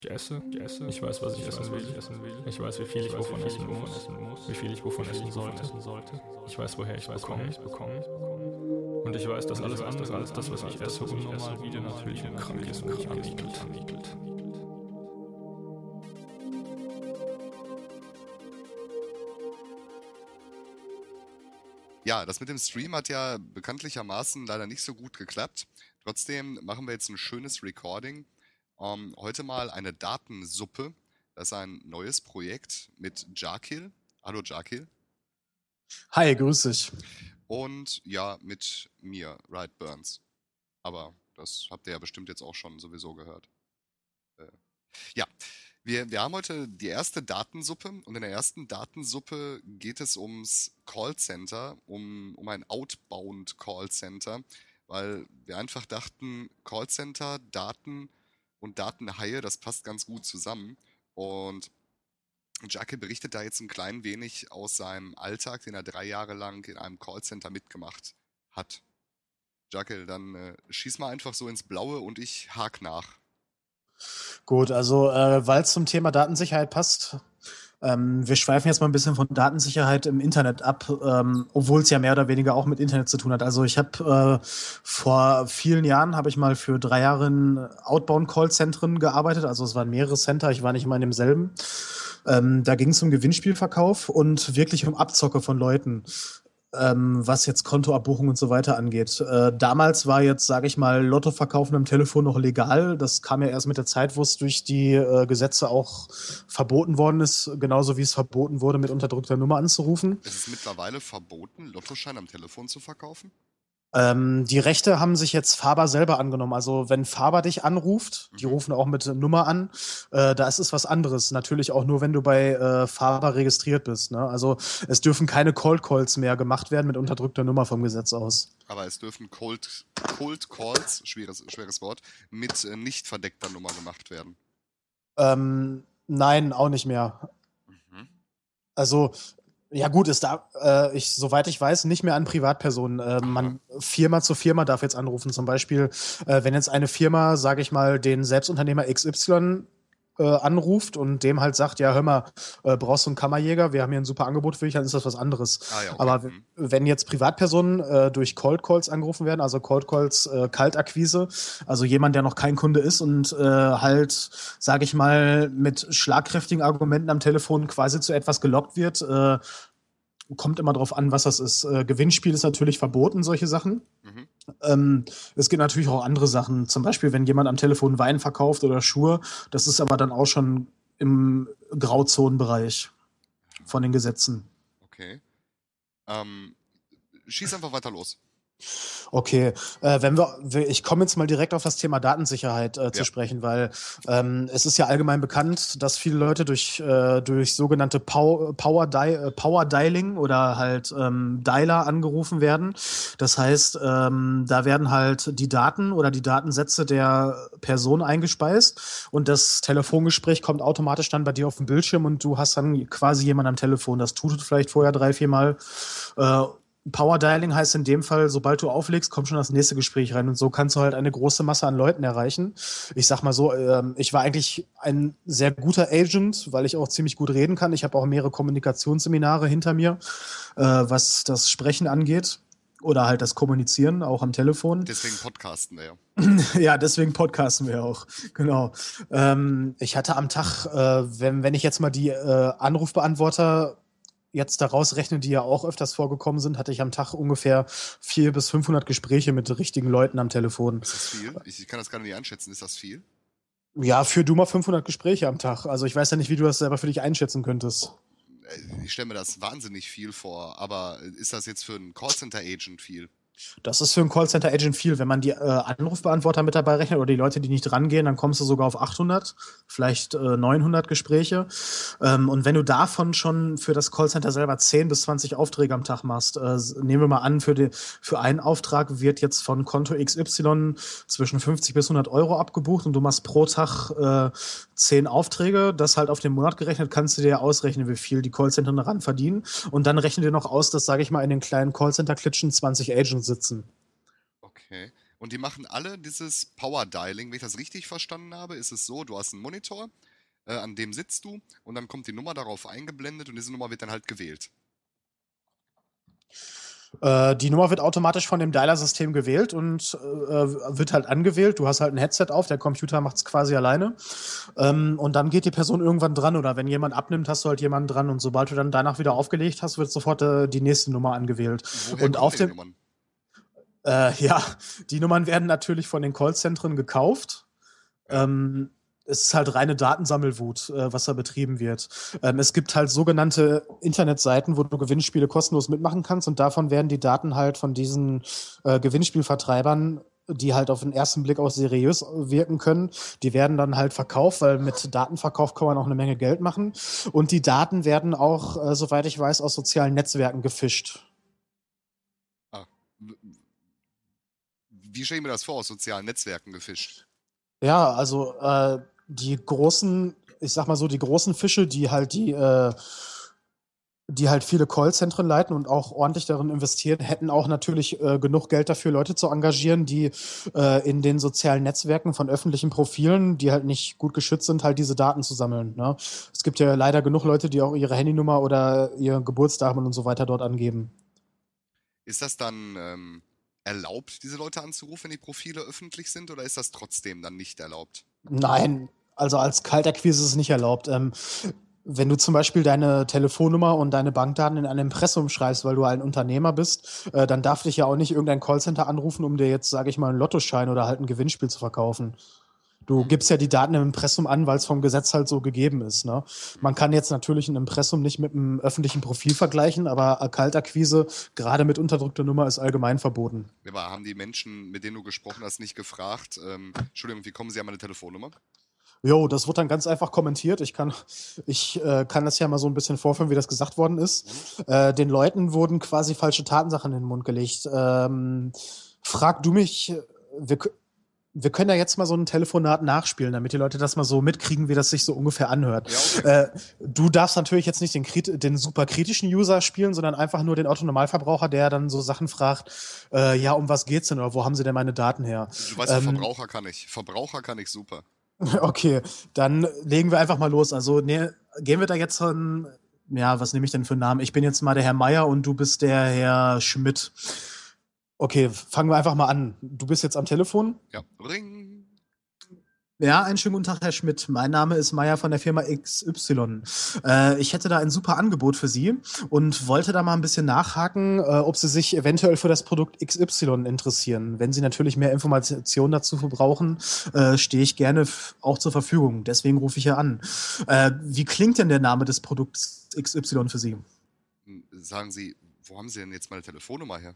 Ich esse. Ich weiß, was ich essen will. Ich weiß, wie viel ich wovon essen muss. Wie viel ich wovon essen sollte. Ich weiß, woher ich es bekomme. Und ich weiß, dass alles andere als das, was ich esse, unnormal wieder natürlich und krank ist und mich anwiegelt. Ja, das mit dem Stream hat ja bekanntlichermaßen leider nicht so gut geklappt. Trotzdem machen wir jetzt ein schönes Recording. Heute mal eine Datensuppe. Das ist ein neues Projekt mit Jarkill. Hallo Jarkill. Hi, grüß dich. Und ja, mit mir, Right Burns. Aber das habt ihr ja bestimmt jetzt auch schon sowieso gehört. Ja, wir haben heute die erste Datensuppe und in der ersten Datensuppe geht es ums Callcenter, um ein Outbound Callcenter, weil wir einfach dachten, Callcenter, Daten und Datenhaie, das passt ganz gut zusammen. Und Jarkill berichtet da jetzt ein klein wenig aus seinem Alltag, den er 3 Jahre lang in einem Callcenter mitgemacht hat. Jarkill, dann schieß mal einfach so ins Blaue und ich hake nach. Gut, also weil es zum Thema Datensicherheit passt, wir schweifen jetzt mal ein bisschen von Datensicherheit im Internet ab, obwohl es ja mehr oder weniger auch mit Internet zu tun hat. Also ich habe vor vielen Jahren habe ich mal für 3 Jahre in Outbound-Callzentren gearbeitet. Also es waren mehrere Center, ich war nicht immer in demselben. Da ging es um Gewinnspielverkauf und wirklich um Abzocke von Leuten. Was jetzt Kontoabbuchung und so weiter angeht. Damals war jetzt, sage ich mal, Lottoverkaufen am Telefon noch legal. Das kam ja erst mit der Zeit, wo es durch die Gesetze auch verboten worden ist, genauso wie es verboten wurde, mit unterdrückter Nummer anzurufen. Es ist mittlerweile verboten, Lottoschein am Telefon zu verkaufen? Die Rechte haben sich jetzt Faber selber angenommen. Also wenn Faber dich anruft, die rufen auch mit Nummer an, da ist es was anderes. Natürlich auch nur, wenn du bei Faber registriert bist. Ne? Also es dürfen keine Cold Calls mehr gemacht werden mit unterdrückter Nummer vom Gesetz aus. Aber es dürfen Cold Calls, schweres Wort, mit nicht verdeckter Nummer gemacht werden. Nein, auch nicht mehr. Also ja gut, ist da, soweit ich weiß, nicht mehr an Privatpersonen. Firma zu Firma darf jetzt anrufen. Zum Beispiel, wenn jetzt eine Firma, sage ich mal, den Selbstunternehmer XY anruft und dem halt sagt, ja, hör mal, brauchst du einen Kammerjäger, wir haben hier ein super Angebot für dich, dann ist das was anderes. Ja, okay. Aber wenn jetzt Privatpersonen durch Cold Calls angerufen werden, also Cold Calls, Kaltakquise, also jemand, der noch kein Kunde ist und halt, sage ich mal, mit schlagkräftigen Argumenten am Telefon quasi zu etwas gelockt wird, kommt immer drauf an, was das ist. Gewinnspiel ist natürlich verboten, solche Sachen. Es gibt natürlich auch andere Sachen. Zum Beispiel, wenn jemand am Telefon Wein verkauft oder Schuhe. Das ist aber dann auch schon im Grauzonenbereich von den Gesetzen. Okay. Schieß einfach weiter los. Okay, ich komme jetzt mal direkt auf das Thema Datensicherheit zu sprechen, weil es ist ja allgemein bekannt, dass viele Leute durch sogenannte Power Dialing oder halt Dialer angerufen werden. Das heißt, da werden halt die Daten oder die Datensätze der Person eingespeist und das Telefongespräch kommt automatisch dann bei dir auf den Bildschirm und du hast dann quasi jemanden am Telefon. Das tut vielleicht vorher 3-4 Mal. Power Dialing heißt in dem Fall, sobald du auflegst, kommt schon das nächste Gespräch rein und so kannst du halt eine große Masse an Leuten erreichen. Ich sag mal so, ich war eigentlich ein sehr guter Agent, weil ich auch ziemlich gut reden kann. Ich habe auch mehrere Kommunikationsseminare hinter mir, was das Sprechen angeht oder halt das Kommunizieren, auch am Telefon. Deswegen podcasten wir ja. Ja, deswegen podcasten wir auch, genau. Ich hatte am Tag, wenn ich jetzt mal die Anrufbeantworter jetzt daraus rechne, die ja auch öfters vorgekommen sind, hatte ich am Tag ungefähr 400 bis 500 Gespräche mit richtigen Leuten am Telefon. Ist das viel? Ich kann das gar nicht einschätzen. Ist das viel? Ja, führ du mal 500 Gespräche am Tag. Also ich weiß ja nicht, wie du das selber für dich einschätzen könntest. Ich stelle mir das wahnsinnig viel vor, aber ist das jetzt für einen Callcenter-Agent viel? Das ist für einen Callcenter-Agent viel. Wenn man die Anrufbeantworter mit dabei rechnet oder die Leute, die nicht rangehen, dann kommst du sogar auf 800, vielleicht 900 Gespräche. Und wenn du davon schon für das Callcenter selber 10 bis 20 Aufträge am Tag machst, nehmen wir mal an, für einen Auftrag wird jetzt von Konto XY zwischen 50 bis 100 Euro abgebucht und du machst pro Tag 10 Aufträge. Das halt auf den Monat gerechnet, kannst du dir ausrechnen, wie viel die Callcenter daran verdienen. Und dann rechnen dir noch aus, dass, sage ich mal, in den kleinen Callcenter-Klitschen 20 Agents sitzen. Okay. Und die machen alle dieses Power-Dialing. Wenn ich das richtig verstanden habe, ist es so, du hast einen Monitor, an dem sitzt du und dann kommt die Nummer darauf eingeblendet und diese Nummer wird dann halt gewählt. Die Nummer wird automatisch von dem Dialer-System gewählt und wird halt angewählt. Du hast halt ein Headset auf, der Computer macht es quasi alleine. Und dann geht die Person irgendwann dran oder wenn jemand abnimmt, hast du halt jemanden dran und sobald du dann danach wieder aufgelegt hast, wird sofort die nächste Nummer angewählt. Woher und auf die dem Nummern? Ja, die Nummern werden natürlich von den Callzentren gekauft. Es ist halt reine Datensammelwut, was da betrieben wird. Es gibt halt sogenannte Internetseiten, wo du Gewinnspiele kostenlos mitmachen kannst und davon werden die Daten halt von diesen Gewinnspielvertreibern, die halt auf den ersten Blick auch seriös wirken können, die werden dann halt verkauft, weil mit Datenverkauf kann man auch eine Menge Geld machen. Und die Daten werden auch, soweit ich weiß, aus sozialen Netzwerken gefischt. Wie stelle ich mir das vor, aus sozialen Netzwerken gefischt? Ja, also die großen, ich sag mal so, die großen Fische, die halt viele Callzentren leiten und auch ordentlich darin investieren, hätten auch natürlich genug Geld dafür, Leute zu engagieren, die in den sozialen Netzwerken von öffentlichen Profilen, die halt nicht gut geschützt sind, halt diese Daten zu sammeln. Ne? Es gibt ja leider genug Leute, die auch ihre Handynummer oder ihr Geburtsdatum und so weiter dort angeben. Ist das dann erlaubt, diese Leute anzurufen, wenn die Profile öffentlich sind, oder ist das trotzdem dann nicht erlaubt? Nein, also als Kaltakquise ist es nicht erlaubt. Wenn du zum Beispiel deine Telefonnummer und deine Bankdaten in einem Impressum schreibst, weil du ein Unternehmer bist, dann darf dich ja auch nicht irgendein Callcenter anrufen, um dir jetzt, sage ich mal, einen Lottoschein oder halt ein Gewinnspiel zu verkaufen. Du gibst ja die Daten im Impressum an, weil es vom Gesetz halt so gegeben ist. Ne? Man kann jetzt natürlich ein Impressum nicht mit einem öffentlichen Profil vergleichen, aber Kaltakquise, gerade mit unterdrückter Nummer, ist allgemein verboten. Aber haben die Menschen, mit denen du gesprochen hast, nicht gefragt, Entschuldigung, wie kommen Sie an meine Telefonnummer? Jo, das wird dann ganz einfach kommentiert. Ich kann das ja mal so ein bisschen vorführen, wie das gesagt worden ist. Den Leuten wurden quasi falsche Tatensachen in den Mund gelegt. Frag du mich, wir können ja jetzt mal so ein Telefonat nachspielen, damit die Leute das mal so mitkriegen, wie das sich so ungefähr anhört. Ja, okay. Du darfst natürlich jetzt nicht den super kritischen User spielen, sondern einfach nur den Otto-Normalverbraucher, der dann so Sachen fragt, ja, um was geht's denn oder wo haben sie denn meine Daten her? Du weißt, Verbraucher kann ich. Verbraucher kann ich super. Okay, dann legen wir einfach mal los. Also gehen wir da jetzt von, ja, was nehme ich denn für einen Namen? Ich bin jetzt mal der Herr Meier und du bist der Herr Schmidt. Okay, fangen wir einfach mal an. Du bist jetzt am Telefon? Ja, Ring. Ja, einen schönen guten Tag, Herr Schmidt. Mein Name ist Meier von der Firma XY. Ich hätte da ein super Angebot für Sie und wollte da mal ein bisschen nachhaken, ob Sie sich eventuell für das Produkt XY interessieren. Wenn Sie natürlich mehr Informationen dazu brauchen, stehe ich gerne auch zur Verfügung. Deswegen rufe ich hier an. Wie klingt denn der Name des Produkts XY für Sie? Sagen Sie, wo haben Sie denn jetzt meine Telefonnummer her?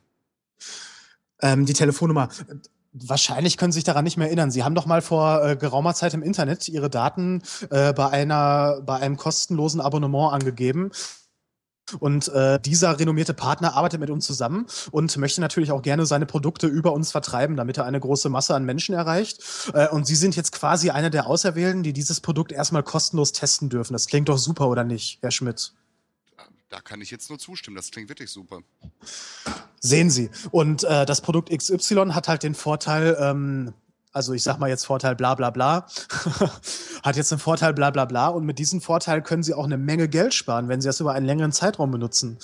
Die Telefonnummer. Wahrscheinlich können Sie sich daran nicht mehr erinnern. Sie haben doch mal vor geraumer Zeit im Internet Ihre Daten bei einem kostenlosen Abonnement angegeben. Und dieser renommierte Partner arbeitet mit uns zusammen und möchte natürlich auch gerne seine Produkte über uns vertreiben, damit er eine große Masse an Menschen erreicht. Und Sie sind jetzt quasi einer der Auserwählten, die dieses Produkt erstmal kostenlos testen dürfen. Das klingt doch super, oder nicht, Herr Schmidt? Da kann ich jetzt nur zustimmen. Das klingt wirklich super. Sehen Sie. Und das Produkt XY hat halt den Vorteil, also ich sag mal jetzt Vorteil bla bla bla, hat jetzt einen Vorteil bla bla bla und mit diesem Vorteil können Sie auch eine Menge Geld sparen, wenn Sie das über einen längeren Zeitraum benutzen.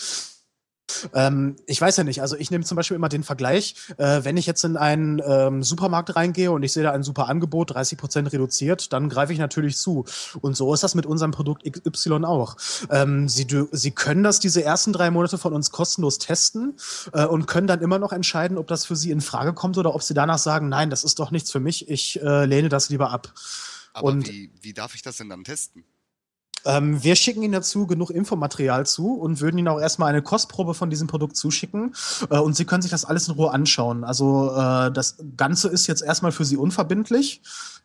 Ich weiß ja nicht, also ich nehme zum Beispiel immer den Vergleich, wenn ich jetzt in einen Supermarkt reingehe und ich sehe da ein super Angebot, 30% reduziert, dann greife ich natürlich zu. Und so ist das mit unserem Produkt XY auch. Sie können das diese ersten 3 Monate von uns kostenlos testen und können dann immer noch entscheiden, ob das für Sie in Frage kommt oder ob Sie danach sagen, nein, das ist doch nichts für mich, ich lehne das lieber ab. Aber und wie darf ich das denn dann testen? Wir schicken Ihnen dazu genug Infomaterial zu und würden Ihnen auch erstmal eine Kostprobe von diesem Produkt zuschicken. Und Sie können sich das alles in Ruhe anschauen. Also das Ganze ist jetzt erstmal für Sie unverbindlich.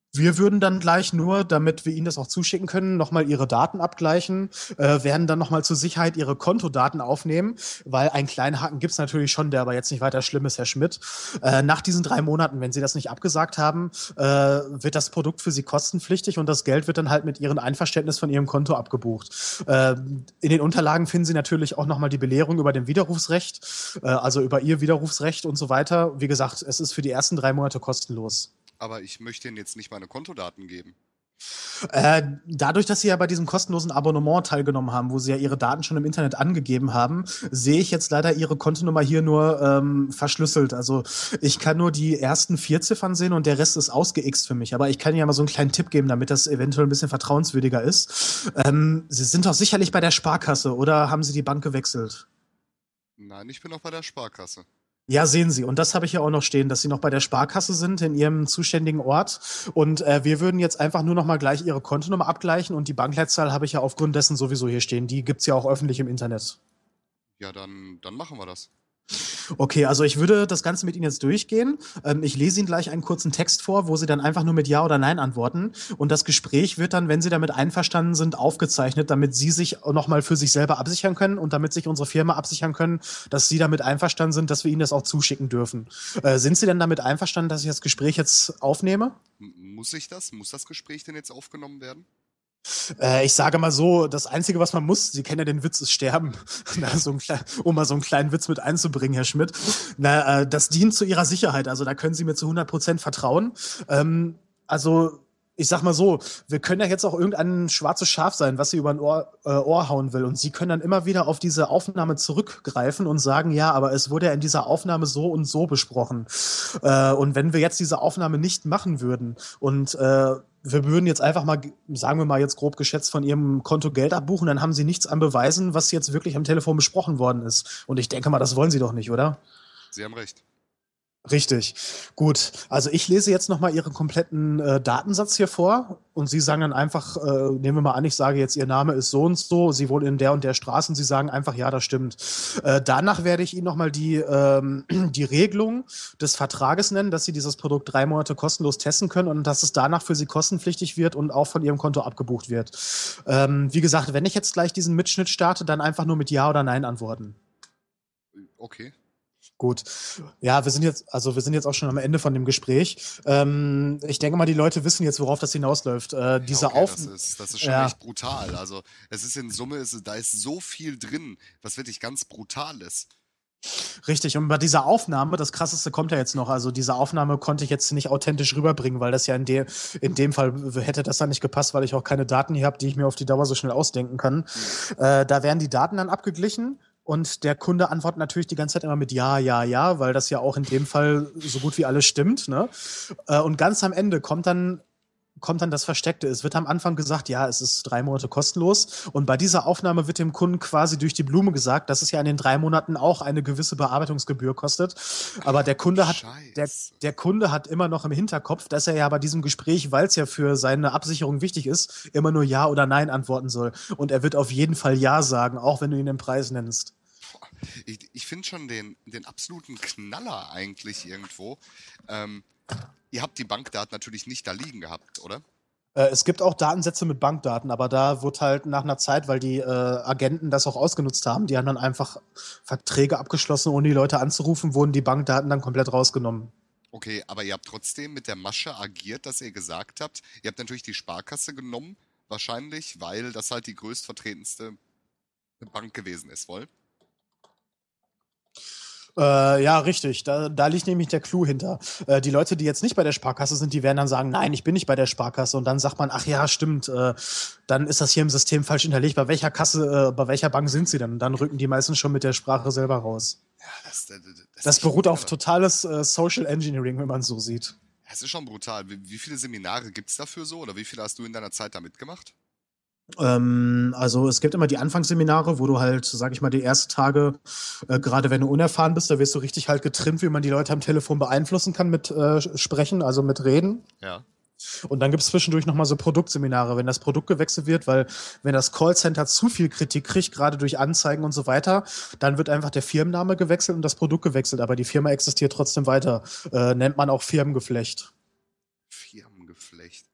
Wir würden dann gleich nur, damit wir Ihnen das auch zuschicken können, nochmal Ihre Daten abgleichen, werden dann nochmal zur Sicherheit Ihre Kontodaten aufnehmen, weil einen kleinen Haken gibt's natürlich schon, der aber jetzt nicht weiter schlimm ist, Herr Schmidt. Nach diesen 3 Monaten, wenn Sie das nicht abgesagt haben, wird das Produkt für Sie kostenpflichtig und das Geld wird dann halt mit Ihrem Einverständnis von Ihrem Konto abgebucht. In den Unterlagen finden Sie natürlich auch nochmal die Belehrung über dem Widerrufsrecht, also über Ihr Widerrufsrecht und so weiter. Wie gesagt, es ist für die ersten 3 Monate kostenlos. Aber ich möchte Ihnen jetzt nicht meine Kontodaten geben. Dadurch, dass Sie ja bei diesem kostenlosen Abonnement teilgenommen haben, wo Sie ja Ihre Daten schon im Internet angegeben haben, sehe ich jetzt leider Ihre Kontonummer hier nur verschlüsselt. Also ich kann nur die ersten 4 Ziffern sehen und der Rest ist ausgeixt für mich. Aber ich kann Ihnen ja mal so einen kleinen Tipp geben, damit das eventuell ein bisschen vertrauenswürdiger ist. Sie sind doch sicherlich bei der Sparkasse oder haben Sie die Bank gewechselt? Nein, ich bin noch bei der Sparkasse. Ja, sehen Sie. Und das habe ich ja auch noch stehen, dass Sie noch bei der Sparkasse sind in Ihrem zuständigen Ort. Und wir würden jetzt einfach nur noch mal gleich Ihre Kontonummer abgleichen und die Bankleitzahl habe ich ja aufgrund dessen sowieso hier stehen. Die gibt's ja auch öffentlich im Internet. Ja, dann machen wir das. Okay, also ich würde das Ganze mit Ihnen jetzt durchgehen. Ich lese Ihnen gleich einen kurzen Text vor, wo Sie dann einfach nur mit Ja oder Nein antworten. Und das Gespräch wird dann, wenn Sie damit einverstanden sind, aufgezeichnet, damit Sie sich nochmal für sich selber absichern können und damit sich unsere Firma absichern können, dass Sie damit einverstanden sind, dass wir Ihnen das auch zuschicken dürfen. Sind Sie denn damit einverstanden, dass ich das Gespräch jetzt aufnehme? Muss ich das? Muss das Gespräch denn jetzt aufgenommen werden? Ich sage mal so, das Einzige, was man muss, Sie kennen ja den Witz, ist sterben. Na, um mal so einen kleinen Witz mit einzubringen, Herr Schmidt. Na, das dient zu Ihrer Sicherheit. Also da können Sie mir zu 100% vertrauen. Also ich sag mal so, wir können ja jetzt auch irgendein schwarzes Schaf sein, was Sie über ein Ohr hauen will. Und Sie können dann immer wieder auf diese Aufnahme zurückgreifen und sagen, ja, aber es wurde ja in dieser Aufnahme so und so besprochen. Und wenn wir jetzt diese Aufnahme nicht machen würden und wir würden jetzt einfach mal, sagen wir mal jetzt grob geschätzt, von Ihrem Konto Geld abbuchen, dann haben Sie nichts an Beweisen, was jetzt wirklich am Telefon besprochen worden ist. Und ich denke mal, das wollen Sie doch nicht, oder? Sie haben recht. Richtig. Gut. Also ich lese jetzt nochmal Ihren kompletten Datensatz hier vor und Sie sagen dann einfach, nehmen wir mal an, ich sage jetzt, Ihr Name ist so und so, Sie wohnen in der und der Straße und Sie sagen einfach, ja, das stimmt. Danach werde ich Ihnen nochmal die Regelung des Vertrages nennen, dass Sie dieses Produkt 3 Monate kostenlos testen können und dass es danach für Sie kostenpflichtig wird und auch von Ihrem Konto abgebucht wird. Wie gesagt, wenn ich jetzt gleich diesen Mitschnitt starte, dann einfach nur mit Ja oder Nein antworten. Okay. Gut. Ja, wir sind jetzt auch schon am Ende von dem Gespräch. Ich denke mal, die Leute wissen jetzt, worauf das hinausläuft. Das ist schon echt brutal. Also es ist in Summe, da ist so viel drin, was wirklich ganz brutal ist. Richtig, und bei dieser Aufnahme, das Krasseste kommt ja jetzt noch, also diese Aufnahme konnte ich jetzt nicht authentisch rüberbringen, weil das ja in dem Fall hätte das dann nicht gepasst, weil ich auch keine Daten hier habe, die ich mir auf die Dauer so schnell ausdenken kann. Da werden die Daten dann abgeglichen. Und der Kunde antwortet natürlich die ganze Zeit immer mit Ja, ja, ja, weil das ja auch in dem Fall so gut wie alles stimmt. Ne? Und ganz am Ende kommt dann das Versteckte. Es wird am Anfang gesagt, ja, es ist 3 Monate kostenlos. Und bei dieser Aufnahme wird dem Kunden quasi durch die Blume gesagt, dass es ja in den 3 Monaten auch eine gewisse Bearbeitungsgebühr kostet. Aber der Kunde hat immer noch im Hinterkopf, dass er ja bei diesem Gespräch, weil es ja für seine Absicherung wichtig ist, immer nur Ja oder Nein antworten soll. Und er wird auf jeden Fall Ja sagen, auch wenn du ihn den Preis nennst. Ich finde schon den absoluten Knaller eigentlich irgendwo. Ihr habt die Bankdaten natürlich nicht da liegen gehabt, oder? Es gibt auch Datensätze mit Bankdaten, aber da wird halt nach einer Zeit, weil die Agenten das auch ausgenutzt haben, die haben dann einfach Verträge abgeschlossen, ohne die Leute anzurufen, wurden die Bankdaten dann komplett rausgenommen. Okay, aber ihr habt trotzdem mit der Masche agiert, dass ihr gesagt habt, ihr habt natürlich die Sparkasse genommen, wahrscheinlich, weil das halt die größtvertretendste Bank gewesen ist, wohl? Ja, richtig. Da liegt nämlich der Clou hinter. Die Leute, die jetzt nicht bei der Sparkasse sind, die werden dann sagen, nein, ich bin nicht bei der Sparkasse. Und dann sagt man, ach ja, stimmt, dann ist das hier im System falsch hinterlegt. Bei welcher Bank sind sie denn? Und dann rücken die meisten schon mit der Sprache selber raus. Ja, das beruht auf totales Social Engineering, wenn man es so sieht. Das ist schon brutal. Wie viele Seminare gibt es dafür so? Oder wie viele hast du in deiner Zeit da mitgemacht? Also es gibt immer die Anfangsseminare, wo du halt, sag ich mal, die ersten Tage, gerade wenn du unerfahren bist, da wirst du richtig halt getrimmt, wie man die Leute am Telefon beeinflussen kann mit Sprechen, also mit Reden. Ja. Und dann gibt es zwischendurch nochmal so Produktseminare, wenn das Produkt gewechselt wird, weil wenn das Callcenter zu viel Kritik kriegt, gerade durch Anzeigen und so weiter, dann wird einfach der Firmenname gewechselt und das Produkt gewechselt, aber die Firma existiert trotzdem weiter. Nennt man auch Firmengeflecht. Firmengeflecht.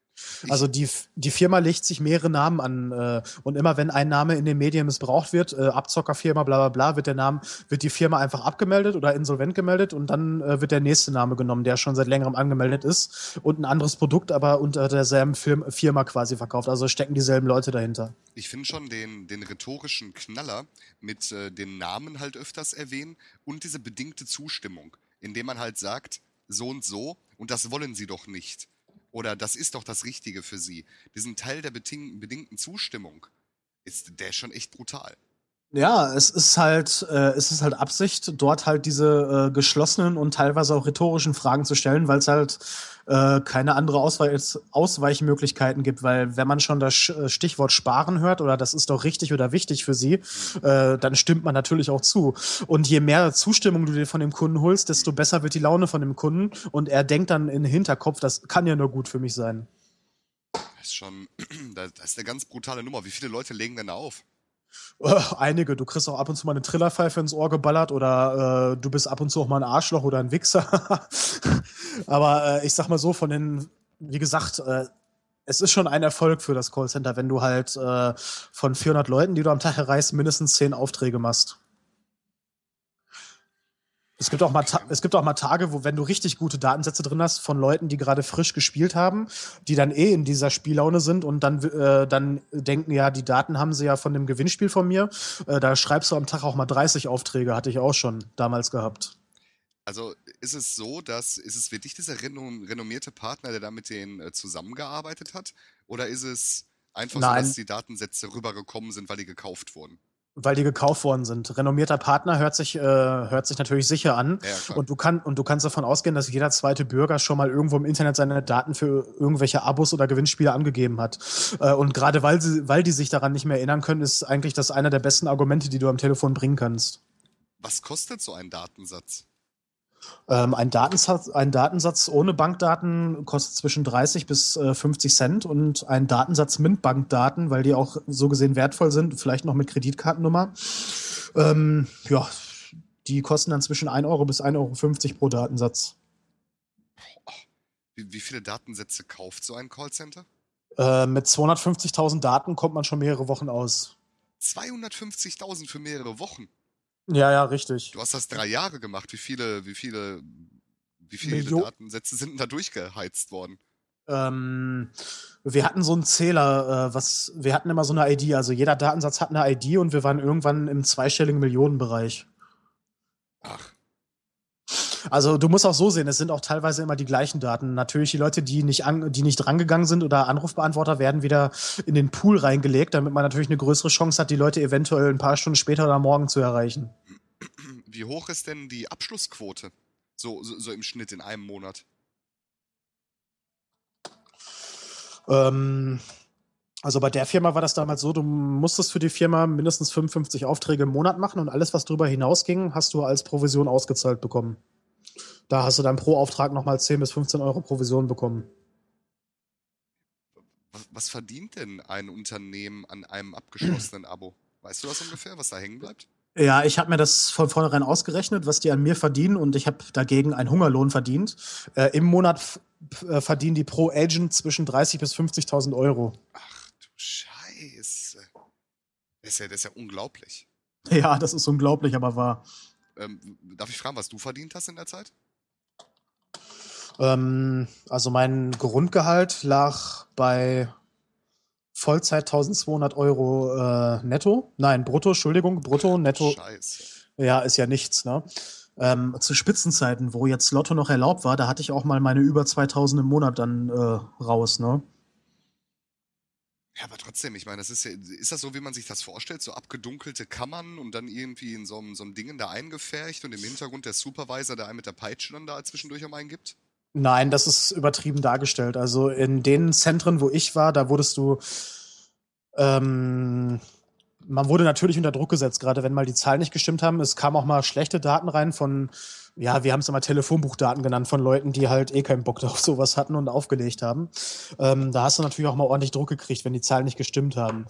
Also die Firma legt sich mehrere Namen an und immer wenn ein Name in den Medien missbraucht wird, Abzockerfirma, bla bla bla, wird die Firma einfach abgemeldet oder insolvent gemeldet und dann wird der nächste Name genommen, der schon seit längerem angemeldet ist und ein anderes Produkt aber unter derselben Firma quasi verkauft. Also stecken dieselben Leute dahinter. Ich finde schon den rhetorischen Knaller mit den Namen halt öfters erwähnen und diese bedingte Zustimmung, indem man halt sagt, so und das wollen sie doch nicht. Oder das ist doch das Richtige für sie. Diesen Teil der bedingten Zustimmung der ist schon echt brutal. Ja, es ist halt Absicht, dort halt diese geschlossenen und teilweise auch rhetorischen Fragen zu stellen, weil es halt keine andere Ausweichmöglichkeiten gibt, weil wenn man schon das Stichwort Sparen hört oder das ist doch richtig oder wichtig für sie, dann stimmt man natürlich auch zu. Und je mehr Zustimmung du dir von dem Kunden holst, desto besser wird die Laune von dem Kunden und er denkt dann in den Hinterkopf, das kann ja nur gut für mich sein. Das ist schon, das ist eine ganz brutale Nummer. Wie viele Leute legen denn da auf? Einige. Du kriegst auch ab und zu mal eine Trillerpfeife ins Ohr geballert oder du bist ab und zu auch mal ein Arschloch oder ein Wichser. Aber ich sag mal so, wie gesagt, es ist schon ein Erfolg für das Callcenter, wenn du halt von 400 Leuten, die du am Tag erreichst, mindestens 10 Aufträge machst. Es gibt auch mal Tage, wo, wenn du richtig gute Datensätze drin hast von Leuten, die gerade frisch gespielt haben, die dann in dieser Spiellaune sind und dann denken, ja, die Daten haben sie ja von dem Gewinnspiel von mir. Da schreibst du am Tag auch mal 30 Aufträge, hatte ich auch schon damals gehabt. Also ist es so, ist es wirklich dieser renommierte Partner, der da mit denen zusammengearbeitet hat? Oder ist es einfach so, dass die Datensätze rübergekommen sind, weil die gekauft wurden? Weil die gekauft worden sind. Renommierter Partner hört sich natürlich sicher an. Ja, und du kannst davon ausgehen, dass jeder zweite Bürger schon mal irgendwo im Internet seine Daten für irgendwelche Abos oder Gewinnspiele angegeben hat. Und gerade weil die sich daran nicht mehr erinnern können, ist eigentlich das einer der besten Argumente, die du am Telefon bringen kannst. Was kostet so ein Datensatz? Ein Datensatz ohne Bankdaten kostet zwischen 30 bis 50 Cent und ein Datensatz mit Bankdaten, weil die auch so gesehen wertvoll sind, vielleicht noch mit Kreditkartennummer, die kosten dann zwischen 1 Euro bis 1,50 Euro pro Datensatz. Wie viele Datensätze kauft so ein Callcenter? Mit 250.000 Daten kommt man schon mehrere Wochen aus. 250.000 für mehrere Wochen? Ja, richtig. Du hast das 3 Jahre gemacht. Wie viele Datensätze sind denn da durchgeheizt worden? Wir hatten so einen Zähler, wir hatten immer so eine ID, also jeder Datensatz hat eine ID und wir waren irgendwann im zweistelligen Millionenbereich. Ach. Also du musst auch so sehen, es sind auch teilweise immer die gleichen Daten. Natürlich die Leute, die nicht rangegangen sind oder Anrufbeantworter werden wieder in den Pool reingelegt, damit man natürlich eine größere Chance hat, die Leute eventuell ein paar Stunden später oder morgen zu erreichen. Wie hoch ist denn die Abschlussquote? So im Schnitt in einem Monat? Also bei der Firma war das damals so, du musstest für die Firma mindestens 55 Aufträge im Monat machen und alles, was darüber hinausging, hast du als Provision ausgezahlt bekommen. Da hast du dann pro Auftrag nochmal 10 bis 15 Euro Provision bekommen. Was verdient denn ein Unternehmen an einem abgeschlossenen Abo? Weißt du das ungefähr, was da hängen bleibt? Ja, ich habe mir das von vornherein ausgerechnet, was die an mir verdienen und ich habe dagegen einen Hungerlohn verdient. Im Monat verdienen die pro Agent zwischen 30.000 bis 50.000 Euro. Ach du Scheiße. Das ist ja unglaublich. Ja, das ist unglaublich, aber wahr. Darf ich fragen, was du verdient hast in der Zeit? Also mein Grundgehalt lag bei Vollzeit 1.200 Euro netto. Nein, brutto, Entschuldigung, brutto, netto. Scheiße. Ja, ist ja nichts, ne? Zu Spitzenzeiten, wo jetzt Lotto noch erlaubt war, da hatte ich auch mal meine über 2.000 im Monat dann raus, ne? Ja, aber trotzdem, ich meine, ist das so, wie man sich das vorstellt? So abgedunkelte Kammern und dann irgendwie in so einem Ding da eingefärcht und im Hintergrund der Supervisor, der einen mit der Peitsche dann da zwischendurch eingibt? Nein, das ist übertrieben dargestellt. Also in den Zentren, wo ich war, da wurdest du man wurde natürlich unter Druck gesetzt, gerade wenn mal die Zahlen nicht gestimmt haben. Es kamen auch mal schlechte Daten rein von, ja, wir haben es immer Telefonbuchdaten genannt, von Leuten, die halt keinen Bock auf sowas hatten und aufgelegt haben. Da hast du natürlich auch mal ordentlich Druck gekriegt, wenn die Zahlen nicht gestimmt haben.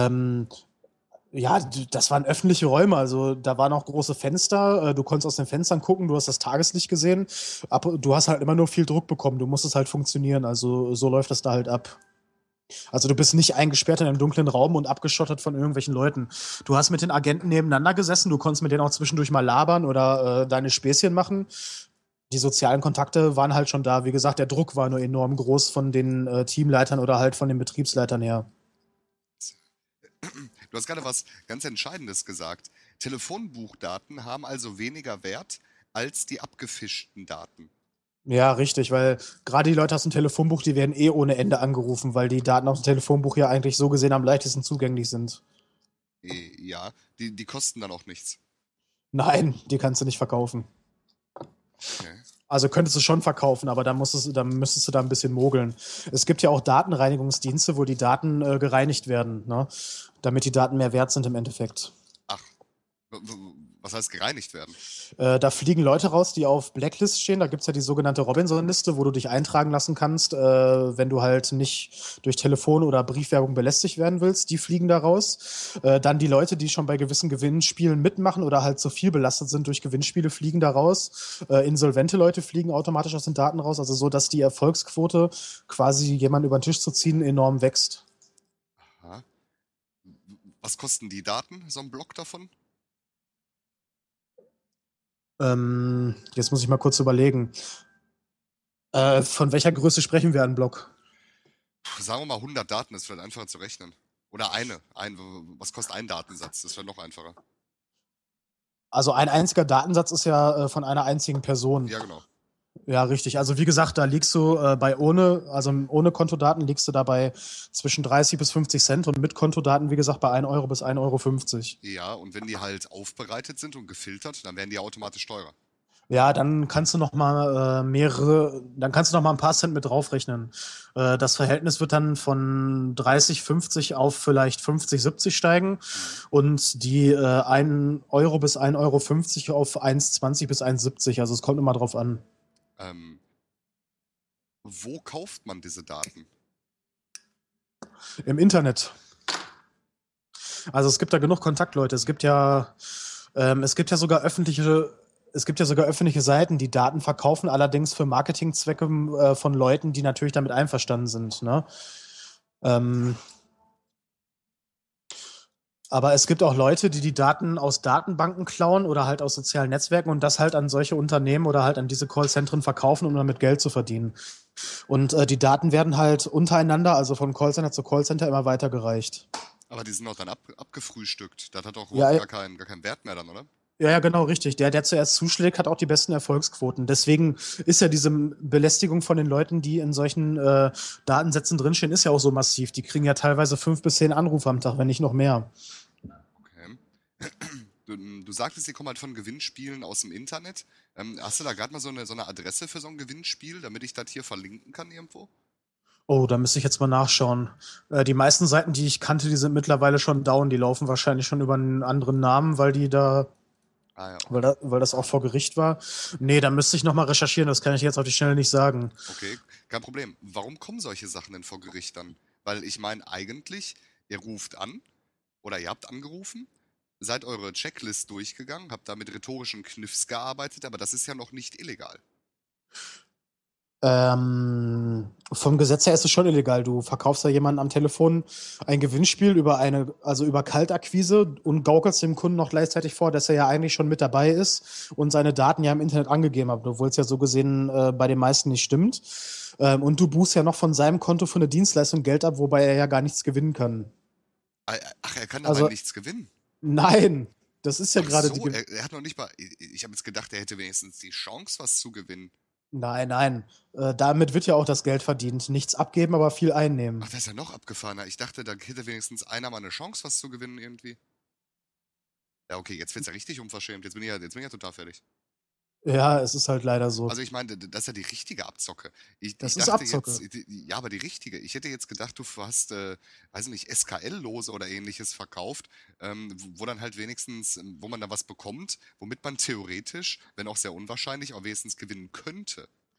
Ja, das waren öffentliche Räume, also da waren auch große Fenster, du konntest aus den Fenstern gucken, du hast das Tageslicht gesehen, du hast halt immer nur viel Druck bekommen, du musstest halt funktionieren, also so läuft das da halt ab. Also du bist nicht eingesperrt in einem dunklen Raum und abgeschottet von irgendwelchen Leuten. Du hast mit den Agenten nebeneinander gesessen, du konntest mit denen auch zwischendurch mal labern oder deine Späßchen machen. Die sozialen Kontakte waren halt schon da. Wie gesagt, der Druck war nur enorm groß von den Teamleitern oder halt von den Betriebsleitern her. Du hast gerade was ganz Entscheidendes gesagt. Telefonbuchdaten haben also weniger Wert als die abgefischten Daten. Ja, richtig, weil gerade die Leute aus dem Telefonbuch, die werden eh ohne Ende angerufen, weil die Daten aus dem Telefonbuch ja eigentlich so gesehen am leichtesten zugänglich sind. Ja, die kosten dann auch nichts. Nein, die kannst du nicht verkaufen. Okay. Also könntest du schon verkaufen, aber dann müsstest du da ein bisschen mogeln. Es gibt ja auch Datenreinigungsdienste, wo die Daten gereinigt werden, ne? Damit die Daten mehr wert sind im Endeffekt. Ach, was heißt gereinigt werden? Da fliegen Leute raus, die auf Blacklist stehen. Da gibt es ja die sogenannte Robinson-Liste, wo du dich eintragen lassen kannst, wenn du halt nicht durch Telefon- oder Briefwerbung belästigt werden willst. Die fliegen da raus. Dann die Leute, die schon bei gewissen Gewinnspielen mitmachen oder halt zu viel belastet sind durch Gewinnspiele, fliegen da raus. Insolvente Leute fliegen automatisch aus den Daten raus. Also so, dass die Erfolgsquote, quasi jemanden über den Tisch zu ziehen, enorm wächst. Aha. Was kosten die Daten, so ein Block davon? Jetzt muss ich mal kurz überlegen. Von welcher Größe sprechen wir an Block? Sagen wir mal 100 Daten, ist vielleicht einfacher zu rechnen. Oder was kostet ein Datensatz? Das wäre noch einfacher. Also ein einziger Datensatz ist ja von einer einzigen Person. Ja, genau. Ja, richtig. Also wie gesagt, da liegst du ohne Kontodaten liegst du dabei zwischen 30 bis 50 Cent und mit Kontodaten, wie gesagt, bei 1 Euro bis 1,50 Euro. Ja, und wenn die halt aufbereitet sind und gefiltert, dann werden die automatisch teurer. Ja, dann kannst du noch mal dann kannst du noch mal ein paar Cent mit draufrechnen. Das Verhältnis wird dann von 30, 50 auf vielleicht 50, 70 steigen und die 1 Euro bis 1,50 Euro auf 1,20 bis 1,70. Also es kommt immer drauf an. Wo kauft man diese Daten? Im Internet. Also es gibt da genug Kontaktleute. Es gibt ja sogar öffentliche Seiten, die Daten verkaufen, allerdings für Marketingzwecke von Leuten, die natürlich damit einverstanden sind. Ne? Aber es gibt auch Leute, die Daten aus Datenbanken klauen oder halt aus sozialen Netzwerken und das halt an solche Unternehmen oder halt an diese Callzentren verkaufen, um damit Geld zu verdienen. Und die Daten werden halt untereinander, also von Callcenter zu Callcenter, immer weitergereicht. Aber die sind auch dann abgefrühstückt. Das hat auch Ja, gar keinen Wert mehr dann, oder? Ja, genau, richtig. Der zuerst zuschlägt, hat auch die besten Erfolgsquoten. Deswegen ist ja diese Belästigung von den Leuten, die in solchen Datensätzen drinstehen, ist ja auch so massiv. Die kriegen ja teilweise 5 bis 10 Anrufe am Tag, wenn nicht noch mehr. Okay. Du sagtest, sie kommen halt von Gewinnspielen aus dem Internet. Hast du da gerade mal so eine Adresse für so ein Gewinnspiel, damit ich das hier verlinken kann irgendwo? Oh, da müsste ich jetzt mal nachschauen. Die meisten Seiten, die ich kannte, die sind mittlerweile schon down. Die laufen wahrscheinlich schon über einen anderen Namen, weil die da Ja. weil das auch vor Gericht war. Nee, da müsste ich noch mal recherchieren, das kann ich jetzt auf die Schnelle nicht sagen. Okay, kein Problem. Warum kommen solche Sachen denn vor Gericht dann? Weil ich meine, eigentlich, ihr ruft an oder ihr habt angerufen, seid eure Checklist durchgegangen, habt da mit rhetorischen Kniffs gearbeitet, aber das ist ja noch nicht illegal. Vom Gesetz her ist es schon illegal. Du verkaufst ja jemanden am Telefon ein Gewinnspiel über Kaltakquise und gaukelst dem Kunden noch gleichzeitig vor, dass er ja eigentlich schon mit dabei ist und seine Daten ja im Internet angegeben hat, obwohl es ja so gesehen bei den meisten nicht stimmt. Und du buchst ja noch von seinem Konto für eine Dienstleistung Geld ab, wobei er ja gar nichts gewinnen kann. Ach, er kann dabei nichts gewinnen? Nein, das ist ja gerade so, er hat noch nicht mal. Ich habe jetzt gedacht, er hätte wenigstens die Chance, was zu gewinnen. Nein. Damit wird ja auch das Geld verdient. Nichts abgeben, aber viel einnehmen. Ach, das ist ja noch abgefahrener. Ich dachte, da hätte wenigstens einer mal eine Chance, was zu gewinnen irgendwie. Ja, okay, jetzt wird's ja richtig unverschämt. Jetzt bin ich ja total fertig. Ja, es ist halt leider so. Also ich meine, das ist ja die richtige Abzocke. Das ich ist dachte Abzocke. ja, aber die richtige. Ich hätte jetzt gedacht, du hast, weiß nicht, SKL-Lose oder ähnliches verkauft, wo dann halt wenigstens, wo man da was bekommt, womit man theoretisch, wenn auch sehr unwahrscheinlich, auch wenigstens gewinnen könnte.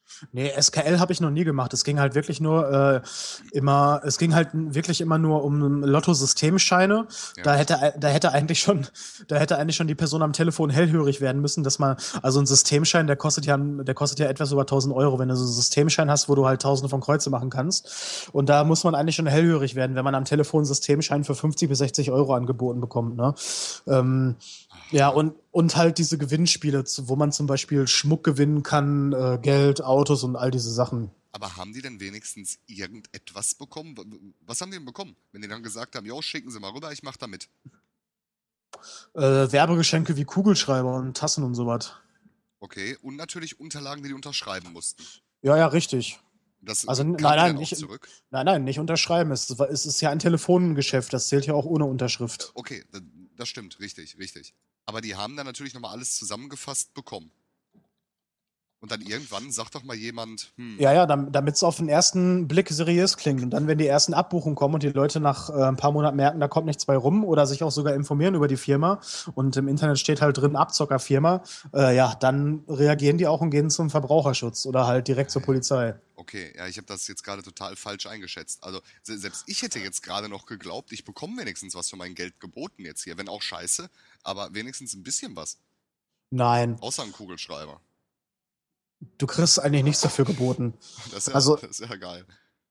Nee, SKL habe ich noch nie gemacht. Es ging halt wirklich nur wirklich immer nur um Lotto-Systemscheine. Ja. Da hätte eigentlich schon die Person am Telefon hellhörig werden müssen, also ein Systemschein, der kostet ja etwas über 1.000 Euro, wenn du so einen Systemschein hast, wo du halt Tausende von Kreuze machen kannst. Und da muss man eigentlich schon hellhörig werden, wenn man am Telefon einen Systemschein für 50 bis 60 Euro angeboten bekommt, ne? Ja, und halt diese Gewinnspiele, wo man zum Beispiel Schmuck gewinnen kann, Geld, Autos und all diese Sachen. Aber haben die denn wenigstens irgendetwas bekommen? Was haben die denn bekommen? Wenn die dann gesagt haben, jo, schicken Sie mal rüber, ich mach da mit. Werbegeschenke wie Kugelschreiber und Tassen und sowas. Okay, und natürlich Unterlagen, die unterschreiben mussten. Ja, ja, richtig. Das Also kam nein, die dann auch nicht, zurück. nein, nicht unterschreiben. Es ist ja ein Telefongeschäft, das zählt ja auch ohne Unterschrift. Okay, das stimmt, richtig. Aber die haben dann natürlich nochmal alles zusammengefasst bekommen. Und dann irgendwann sagt doch mal jemand, Ja, damit es auf den ersten Blick seriös klingt. Und dann, wenn die ersten Abbuchungen kommen und die Leute nach ein paar Monaten merken, da kommt nichts bei rum oder sich auch sogar informieren über die Firma und im Internet steht halt drin Abzockerfirma, ja, dann reagieren die auch und gehen zum Verbraucherschutz oder halt direkt zur Polizei. okay, ja, ich habe das jetzt gerade total falsch eingeschätzt. Also selbst ich hätte jetzt gerade noch geglaubt, ich bekomme wenigstens was für mein Geld geboten jetzt hier. Wenn auch scheiße, aber wenigstens ein bisschen was. Nein, Außer ein Kugelschreiber. du kriegst eigentlich nichts dafür geboten. Das Also, ist ja geil.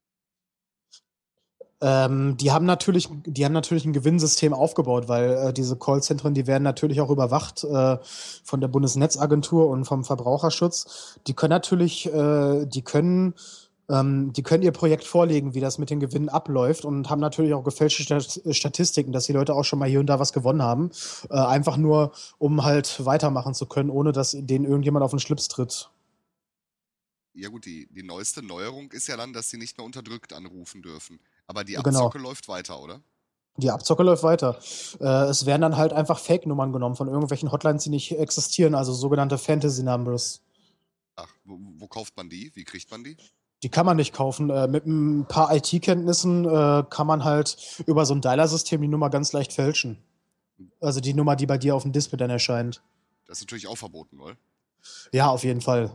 die haben natürlich ein Gewinnsystem aufgebaut, weil diese Callzentren, die werden natürlich auch überwacht von der Bundesnetzagentur und vom Verbraucherschutz. Die können ihr Projekt vorlegen, wie das mit den Gewinnen abläuft und haben natürlich auch gefälschte Statistiken, dass die Leute auch schon mal hier und da was gewonnen haben. Einfach nur, um halt weitermachen zu können, ohne dass denen irgendjemand auf den Schlips tritt. Ja gut, die neueste Neuerung ist ja dann, dass sie nicht mehr unterdrückt anrufen dürfen. Aber die Genau. Abzocke läuft weiter, oder? Die Abzocke läuft weiter. Es werden dann halt einfach Fake-Nummern genommen von irgendwelchen Hotlines, die nicht existieren, also sogenannte Fantasy-Numbers. Ach, wo kauft man die? Wie kriegt man die? Die kann man nicht kaufen. Mit ein paar IT-Kenntnissen kann man halt über so ein Dialer-System die Nummer ganz leicht fälschen. Also die Nummer, die bei dir auf dem Display dann erscheint. Das ist natürlich auch verboten, oder? Ja, auf jeden Fall.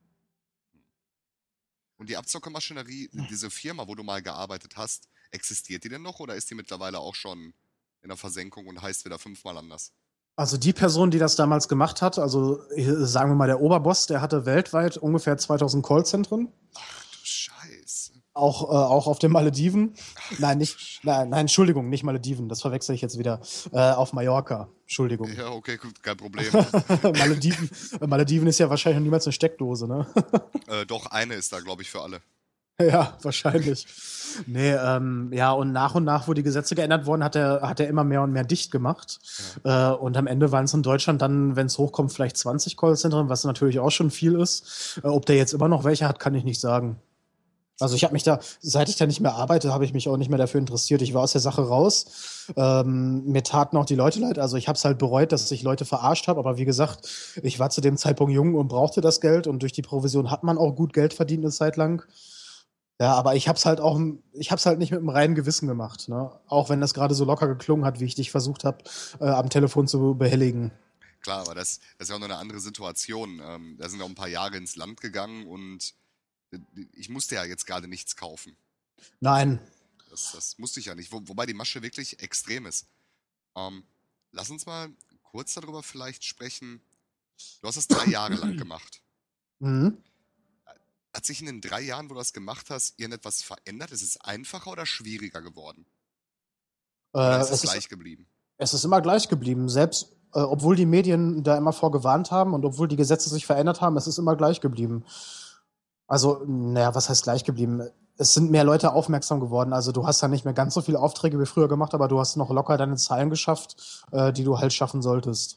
Und die Abzockermaschinerie, diese Firma, wo du mal gearbeitet hast, existiert die denn noch oder ist die mittlerweile auch schon in der Versenkung und heißt wieder 5-mal anders? Also die Person, die das damals gemacht hat, also sagen wir mal der Oberboss, der hatte weltweit ungefähr 2000 Callzentren. Ach du Scheiße. Auch auf den Malediven. Nein, Scheiße. nein, Entschuldigung, nicht Malediven, das verwechsel ich jetzt wieder. Auf Mallorca, Entschuldigung. Ja, okay, gut, kein Problem. Malediven ist ja wahrscheinlich noch niemals eine Steckdose, ne? Doch, eine ist da, glaube ich, für alle. Ja, wahrscheinlich. Nee, ja, und nach, wo die Gesetze geändert wurden, hat er immer mehr und mehr dicht gemacht. Und am Ende waren es in Deutschland dann, wenn es hochkommt, vielleicht 20 Callzentren, was natürlich auch schon viel ist. Ob der jetzt immer noch welche hat, kann ich nicht sagen. Also ich habe mich seit ich da nicht mehr arbeite, habe ich mich auch nicht mehr dafür interessiert. Ich war aus der Sache raus. Mir taten auch die Leute leid. Also ich habe es halt bereut, dass ich Leute verarscht habe. Aber wie gesagt, ich war zu dem Zeitpunkt jung und brauchte das Geld. Und durch die Provision hat man auch gut Geld verdient eine Zeit lang. Ja, aber ich hab's halt nicht mit einem reinen Gewissen gemacht, ne? Auch wenn das gerade so locker geklungen hat, wie ich dich versucht habe, am Telefon zu behelligen. Klar, aber das ist ja auch noch eine andere Situation. Da sind ja auch ein paar Jahre ins Land gegangen und ich musste ja jetzt gerade nichts kaufen. Nein. Das musste ich ja nicht. Wobei die Masche wirklich extrem ist. Lass uns mal kurz darüber vielleicht sprechen. Du hast das 3 Jahre lang gemacht. Mhm. Hat sich in den 3 Jahren, wo du das gemacht hast, irgendetwas verändert? Ist es einfacher oder schwieriger geworden? Oder ist es gleich geblieben? Es ist immer gleich geblieben. Selbst obwohl die Medien da immer vorgewarnt haben und obwohl die Gesetze sich verändert haben, es ist immer gleich geblieben. Also, naja, was heißt gleich geblieben? Es sind mehr Leute aufmerksam geworden. Also du hast da nicht mehr ganz so viele Aufträge wie früher gemacht, aber du hast noch locker deine Zahlen geschafft, die du halt schaffen solltest.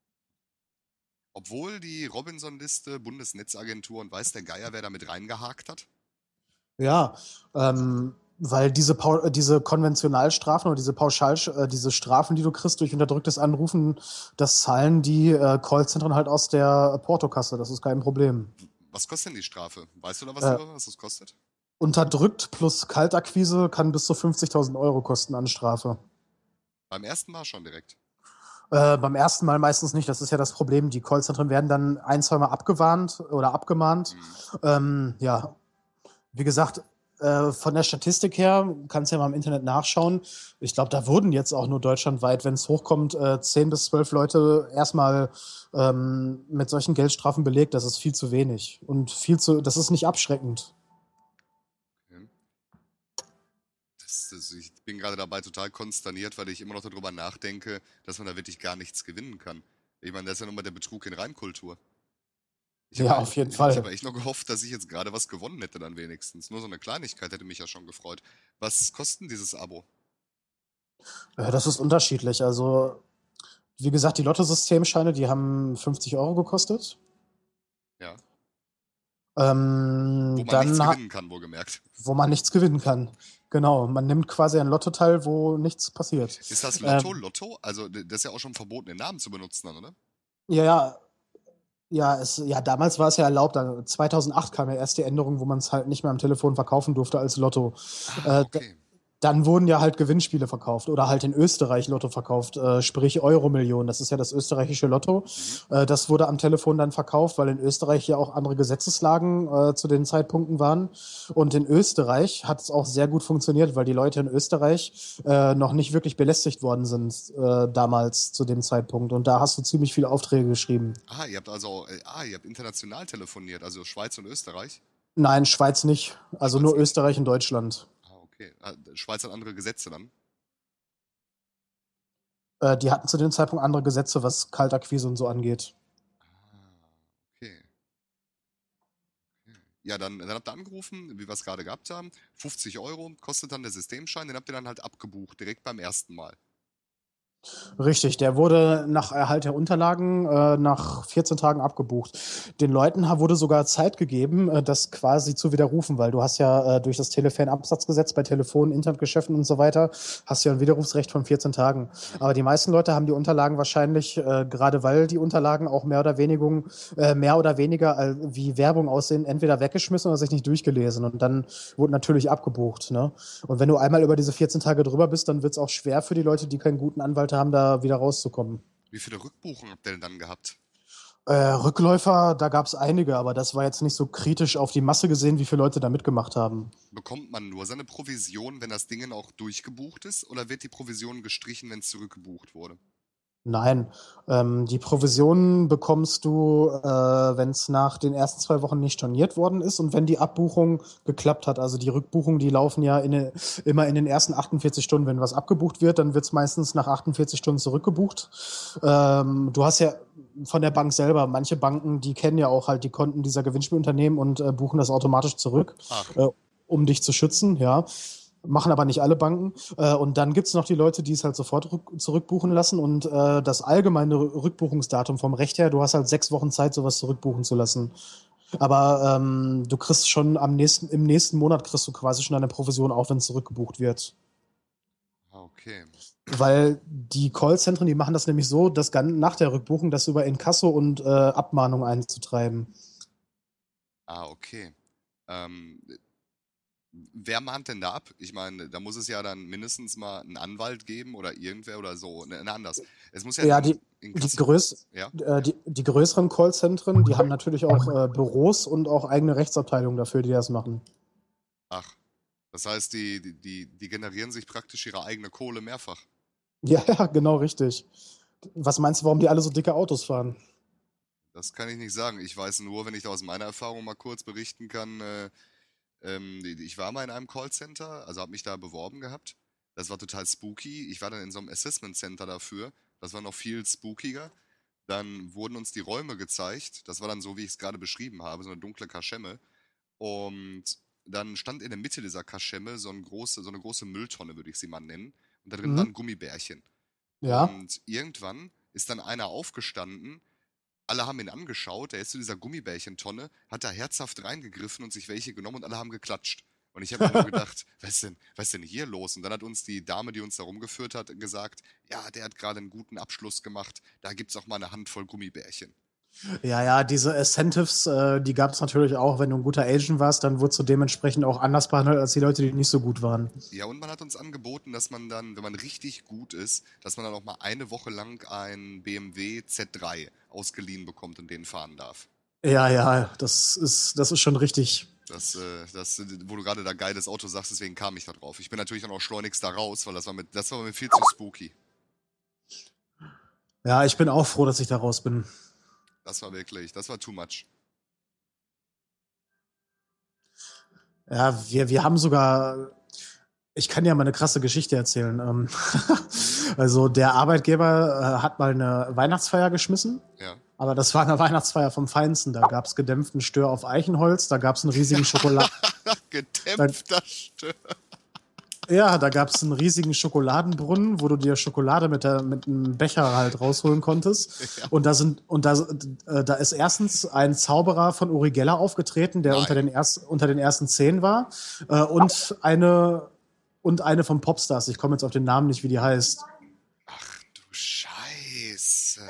Obwohl die Robinson-Liste, Bundesnetzagentur und weiß der Geier, wer da mit reingehakt hat? Ja, weil diese Konventionalstrafen oder diese Strafen, die du kriegst durch unterdrücktes Anrufen, das zahlen die Callzentren halt aus der Portokasse. Das ist kein Problem. Was kostet denn die Strafe? Weißt du da was das kostet? Unterdrückt plus Kaltakquise kann bis zu 50.000 Euro kosten an Strafe. Beim ersten Mal schon direkt. Beim ersten Mal meistens nicht, das ist ja das Problem. Die Callzentren werden dann ein, zweimal abgewarnt oder abgemahnt. Ja, wie gesagt, von der Statistik her, kannst ja mal im Internet nachschauen. Ich glaube, da wurden jetzt auch nur deutschlandweit, wenn es hochkommt, 10 bis 12 Leute erstmal mit solchen Geldstrafen belegt. Das ist viel zu wenig. Und das ist nicht abschreckend. Ich bin gerade dabei total konsterniert, weil ich immer noch darüber nachdenke, dass man da wirklich gar nichts gewinnen kann. Ich meine, das ist ja nochmal der Betrug in Reinkultur. Auf jeden Fall. Ich habe echt noch gehofft, dass ich jetzt gerade was gewonnen hätte dann wenigstens. Nur so eine Kleinigkeit hätte mich ja schon gefreut. Was kostet denn dieses Abo? Das ist unterschiedlich. Also, wie gesagt, die Lotto-Systemscheine, die haben 50 Euro gekostet. Ja. Wo man nichts gewinnen kann, wohlgemerkt. Wo man nichts gewinnen kann. Genau, man nimmt quasi ein Lotto teil, wo nichts passiert. Ist das Lotto? Also, das ist ja auch schon verboten, den Namen zu benutzen dann, oder? Ja, damals war es ja erlaubt. 2008 kam ja erst die Änderung, wo man es halt nicht mehr am Telefon verkaufen durfte als Lotto. Okay. Dann wurden ja halt Gewinnspiele verkauft oder halt in Österreich Lotto verkauft, sprich Euro-Million. Das ist ja das österreichische Lotto. Das wurde am Telefon dann verkauft, weil in Österreich ja auch andere Gesetzeslagen zu den Zeitpunkten waren. Und in Österreich hat es auch sehr gut funktioniert, weil die Leute in Österreich noch nicht wirklich belästigt worden sind damals zu dem Zeitpunkt. Und da hast du ziemlich viele Aufträge geschrieben. Ihr habt international telefoniert, also Schweiz und Österreich? Nein, Schweiz nicht. Also Schweiz nur nicht. Österreich und Deutschland. Okay. Schweiz hat andere Gesetze dann? Die hatten zu dem Zeitpunkt andere Gesetze, was Kaltakquise und so angeht. Okay. Ja, dann habt ihr angerufen, wie wir es gerade gehabt haben. 50 Euro kostet dann der Systemschein, den habt ihr dann halt abgebucht, direkt beim ersten Mal. Richtig, der wurde nach Erhalt der Unterlagen nach 14 Tagen abgebucht. Den Leuten wurde sogar Zeit gegeben, das quasi zu widerrufen, weil du hast ja durch das Telefernabsatzgesetz bei Telefonen, Internetgeschäften und so weiter, hast du ja ein Widerrufsrecht von 14 Tagen. Aber die meisten Leute haben die Unterlagen wahrscheinlich, gerade weil die Unterlagen auch mehr oder weniger wie Werbung aussehen, entweder weggeschmissen oder sich nicht durchgelesen. Und dann wurde natürlich abgebucht. Ne? Und wenn du einmal über diese 14 Tage drüber bist, dann wird es auch schwer für die Leute, die keinen guten Anwalt haben, da wieder rauszukommen. Wie viele Rückbuchungen habt ihr denn dann gehabt? Rückläufer, da gab es einige, aber das war jetzt nicht so kritisch auf die Masse gesehen, wie viele Leute da mitgemacht haben. Bekommt man nur seine Provision, wenn das Ding auch durchgebucht ist, oder wird die Provision gestrichen, wenn es zurückgebucht wurde? Nein, die Provisionen bekommst du, wenn es nach den ersten 2 Wochen nicht storniert worden ist und wenn die Abbuchung geklappt hat. Also die Rückbuchungen, die laufen ja immer in den ersten 48 Stunden. Wenn was abgebucht wird, dann wird es meistens nach 48 Stunden zurückgebucht. Du hast ja von der Bank selber, manche Banken, die kennen ja auch halt die Konten dieser Gewinnspielunternehmen und buchen das automatisch zurück, um dich zu schützen, ja. Machen aber nicht alle Banken. Und dann gibt es noch die Leute, die es halt sofort zurückbuchen lassen. Und das allgemeine Rückbuchungsdatum vom Recht her, du hast halt 6 Wochen Zeit, sowas zurückbuchen zu lassen. Aber du kriegst schon im nächsten Monat kriegst du quasi schon eine Provision, auch wenn es zurückgebucht wird. Okay. Weil die Callzentren, die machen das nämlich so, dass nach der Rückbuchung das über Inkasso und Abmahnung einzutreiben. Okay. Wer mahnt denn da ab? Ich meine, da muss es ja dann mindestens mal einen Anwalt geben oder irgendwer oder so. Anders. Es muss ja, die größeren Callzentren, die haben natürlich auch Büros und auch eigene Rechtsabteilungen dafür, die das machen. Ach, das heißt, die generieren sich praktisch ihre eigene Kohle mehrfach. Ja, genau, richtig. Was meinst du, warum die alle so dicke Autos fahren? Das kann ich nicht sagen. Ich weiß nur, wenn ich da aus meiner Erfahrung mal kurz berichten kann, ich war mal in einem Callcenter, also habe mich da beworben gehabt. Das war total spooky. Ich war dann in so einem Assessment Center dafür. Das war noch viel spookiger. Dann wurden uns die Räume gezeigt. Das war dann so, wie ich es gerade beschrieben habe, so eine dunkle Kaschemme. Und dann stand in der Mitte dieser Kaschemme so eine große Mülltonne, würde ich sie mal nennen. Und da drin waren Gummibärchen. Ja. Und irgendwann ist dann einer aufgestanden. Alle haben ihn angeschaut, er ist zu dieser Gummibärchentonne, hat da herzhaft reingegriffen und sich welche genommen und alle haben geklatscht. Und ich habe mir nur gedacht, was ist denn hier los? Und dann hat uns die Dame, die uns da rumgeführt hat, gesagt, ja, der hat gerade einen guten Abschluss gemacht, da gibt's auch mal eine Handvoll Gummibärchen. Ja, diese Incentives, die gab es natürlich auch, wenn du ein guter Agent warst, dann wurdest du dementsprechend auch anders behandelt als die Leute, die nicht so gut waren. Ja, und man hat uns angeboten, dass man dann, wenn man richtig gut ist, dass man dann auch mal eine Woche lang ein BMW Z3 ausgeliehen bekommt und den fahren darf. Ja, das ist schon richtig. Wo du gerade da geiles Auto sagst, deswegen kam ich da drauf. Ich bin natürlich dann auch schleunigst da raus, weil das war mir viel zu spooky. Ja, ich bin auch froh, dass ich da raus bin. Das war too much. Ja, wir haben sogar, ich kann ja mal eine krasse Geschichte erzählen. Also der Arbeitgeber hat mal eine Weihnachtsfeier geschmissen. Ja. Aber das war eine Weihnachtsfeier vom Feinsten. Da gab es gedämpften Stör auf Eichenholz, da gab es einen riesigen Gedämpfter Stör. Ja, da gab es einen riesigen Schokoladenbrunnen, wo du dir Schokolade mit einem Becher halt rausholen konntest. Ja. Und da ist erstens ein Zauberer von Uri Geller aufgetreten, der unter den ersten 10 war. Und eine von Popstars. Ich komme jetzt auf den Namen nicht, wie die heißt. Ach du Scheiße.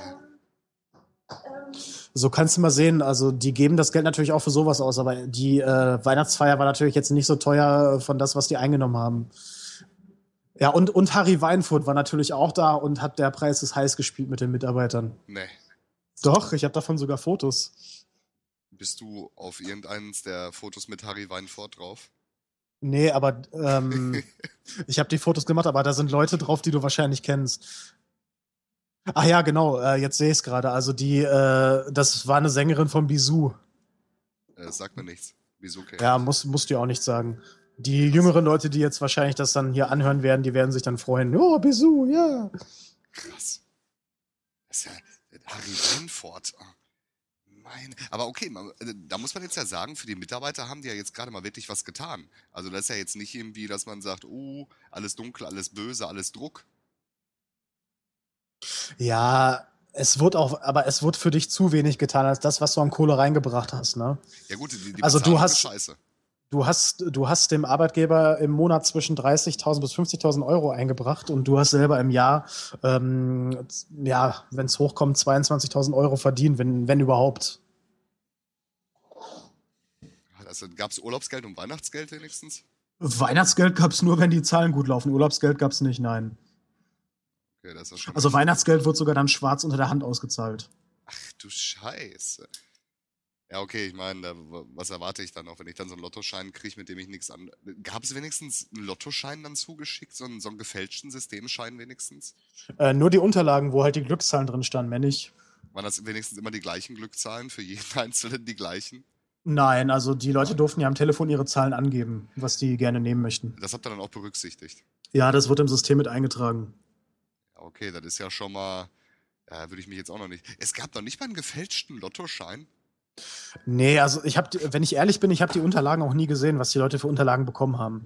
So kannst du mal sehen, also die geben das Geld natürlich auch für sowas aus, aber die Weihnachtsfeier war natürlich jetzt nicht so teuer von das, was die eingenommen haben. Ja, und Harry Weinfurt war natürlich auch da und hat Der Preis ist heiß gespielt mit den Mitarbeitern. Nee. Doch, ich habe davon sogar Fotos. Bist du auf irgendeines der Fotos mit Harry Weinfurt drauf? Nee, aber ich habe die Fotos gemacht, aber da sind Leute drauf, die du wahrscheinlich kennst. Ach ja, genau, jetzt sehe ich es gerade. Also das war eine Sängerin von Bisou. Sagt mir nichts. Bisou, okay. Ja, musst du ja auch nicht sagen. Die jüngeren Leute, die jetzt wahrscheinlich das dann hier anhören werden, die werden sich dann freuen. Oh, Bisou, ja. Krass. Das ist ja Harry Weinfurt. Oh, aber okay, da muss man jetzt ja sagen, für die Mitarbeiter haben die ja jetzt gerade mal wirklich was getan. Also das ist ja jetzt nicht irgendwie, dass man sagt, alles dunkel, alles böse, alles Druck. Ja, es wird für dich zu wenig getan, als das, was du an Kohle reingebracht hast, ne? Ja gut, die also Scheiße. Du hast dem Arbeitgeber im Monat zwischen 30.000 bis 50.000 Euro eingebracht und du hast selber im Jahr, wenn es hochkommt, 22.000 Euro verdient, wenn überhaupt. Also gab es Urlaubsgeld und Weihnachtsgeld wenigstens? Weihnachtsgeld gab es nur, wenn die Zahlen gut laufen. Urlaubsgeld gab es nicht, nein. Okay, das ist schon also Weihnachtsgeld wird sogar dann schwarz unter der Hand ausgezahlt. Ach du Scheiße. Ja, okay, ich meine, was erwarte ich dann noch, wenn ich dann so einen Lottoschein kriege, mit dem ich nichts an... Gab es wenigstens einen Lottoschein dann zugeschickt, so einen gefälschten Systemschein wenigstens? Nur die Unterlagen, wo halt die Glückszahlen drin standen, mehr nicht. Waren das wenigstens immer die gleichen Glückszahlen, für jeden Einzelnen die gleichen? Nein, also die Leute durften ja am Telefon ihre Zahlen angeben, was die gerne nehmen möchten. Das habt ihr dann auch berücksichtigt? Ja, das wird im System mit eingetragen. Ja, okay, das ist ja schon mal... würde ich mich jetzt auch noch nicht... Es gab noch nicht mal einen gefälschten Lottoschein? Nee, also wenn ich ehrlich bin, ich habe die Unterlagen auch nie gesehen, was die Leute für Unterlagen bekommen haben.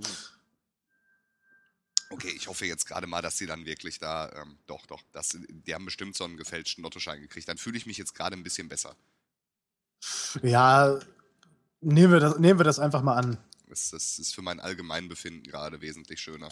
Okay, ich hoffe jetzt gerade mal, dass sie dann wirklich da, die haben bestimmt so einen gefälschten Lottoschein gekriegt. Dann fühle ich mich jetzt gerade ein bisschen besser. Ja, nehmen wir das einfach mal an. Das ist für mein Allgemeinbefinden gerade wesentlich schöner.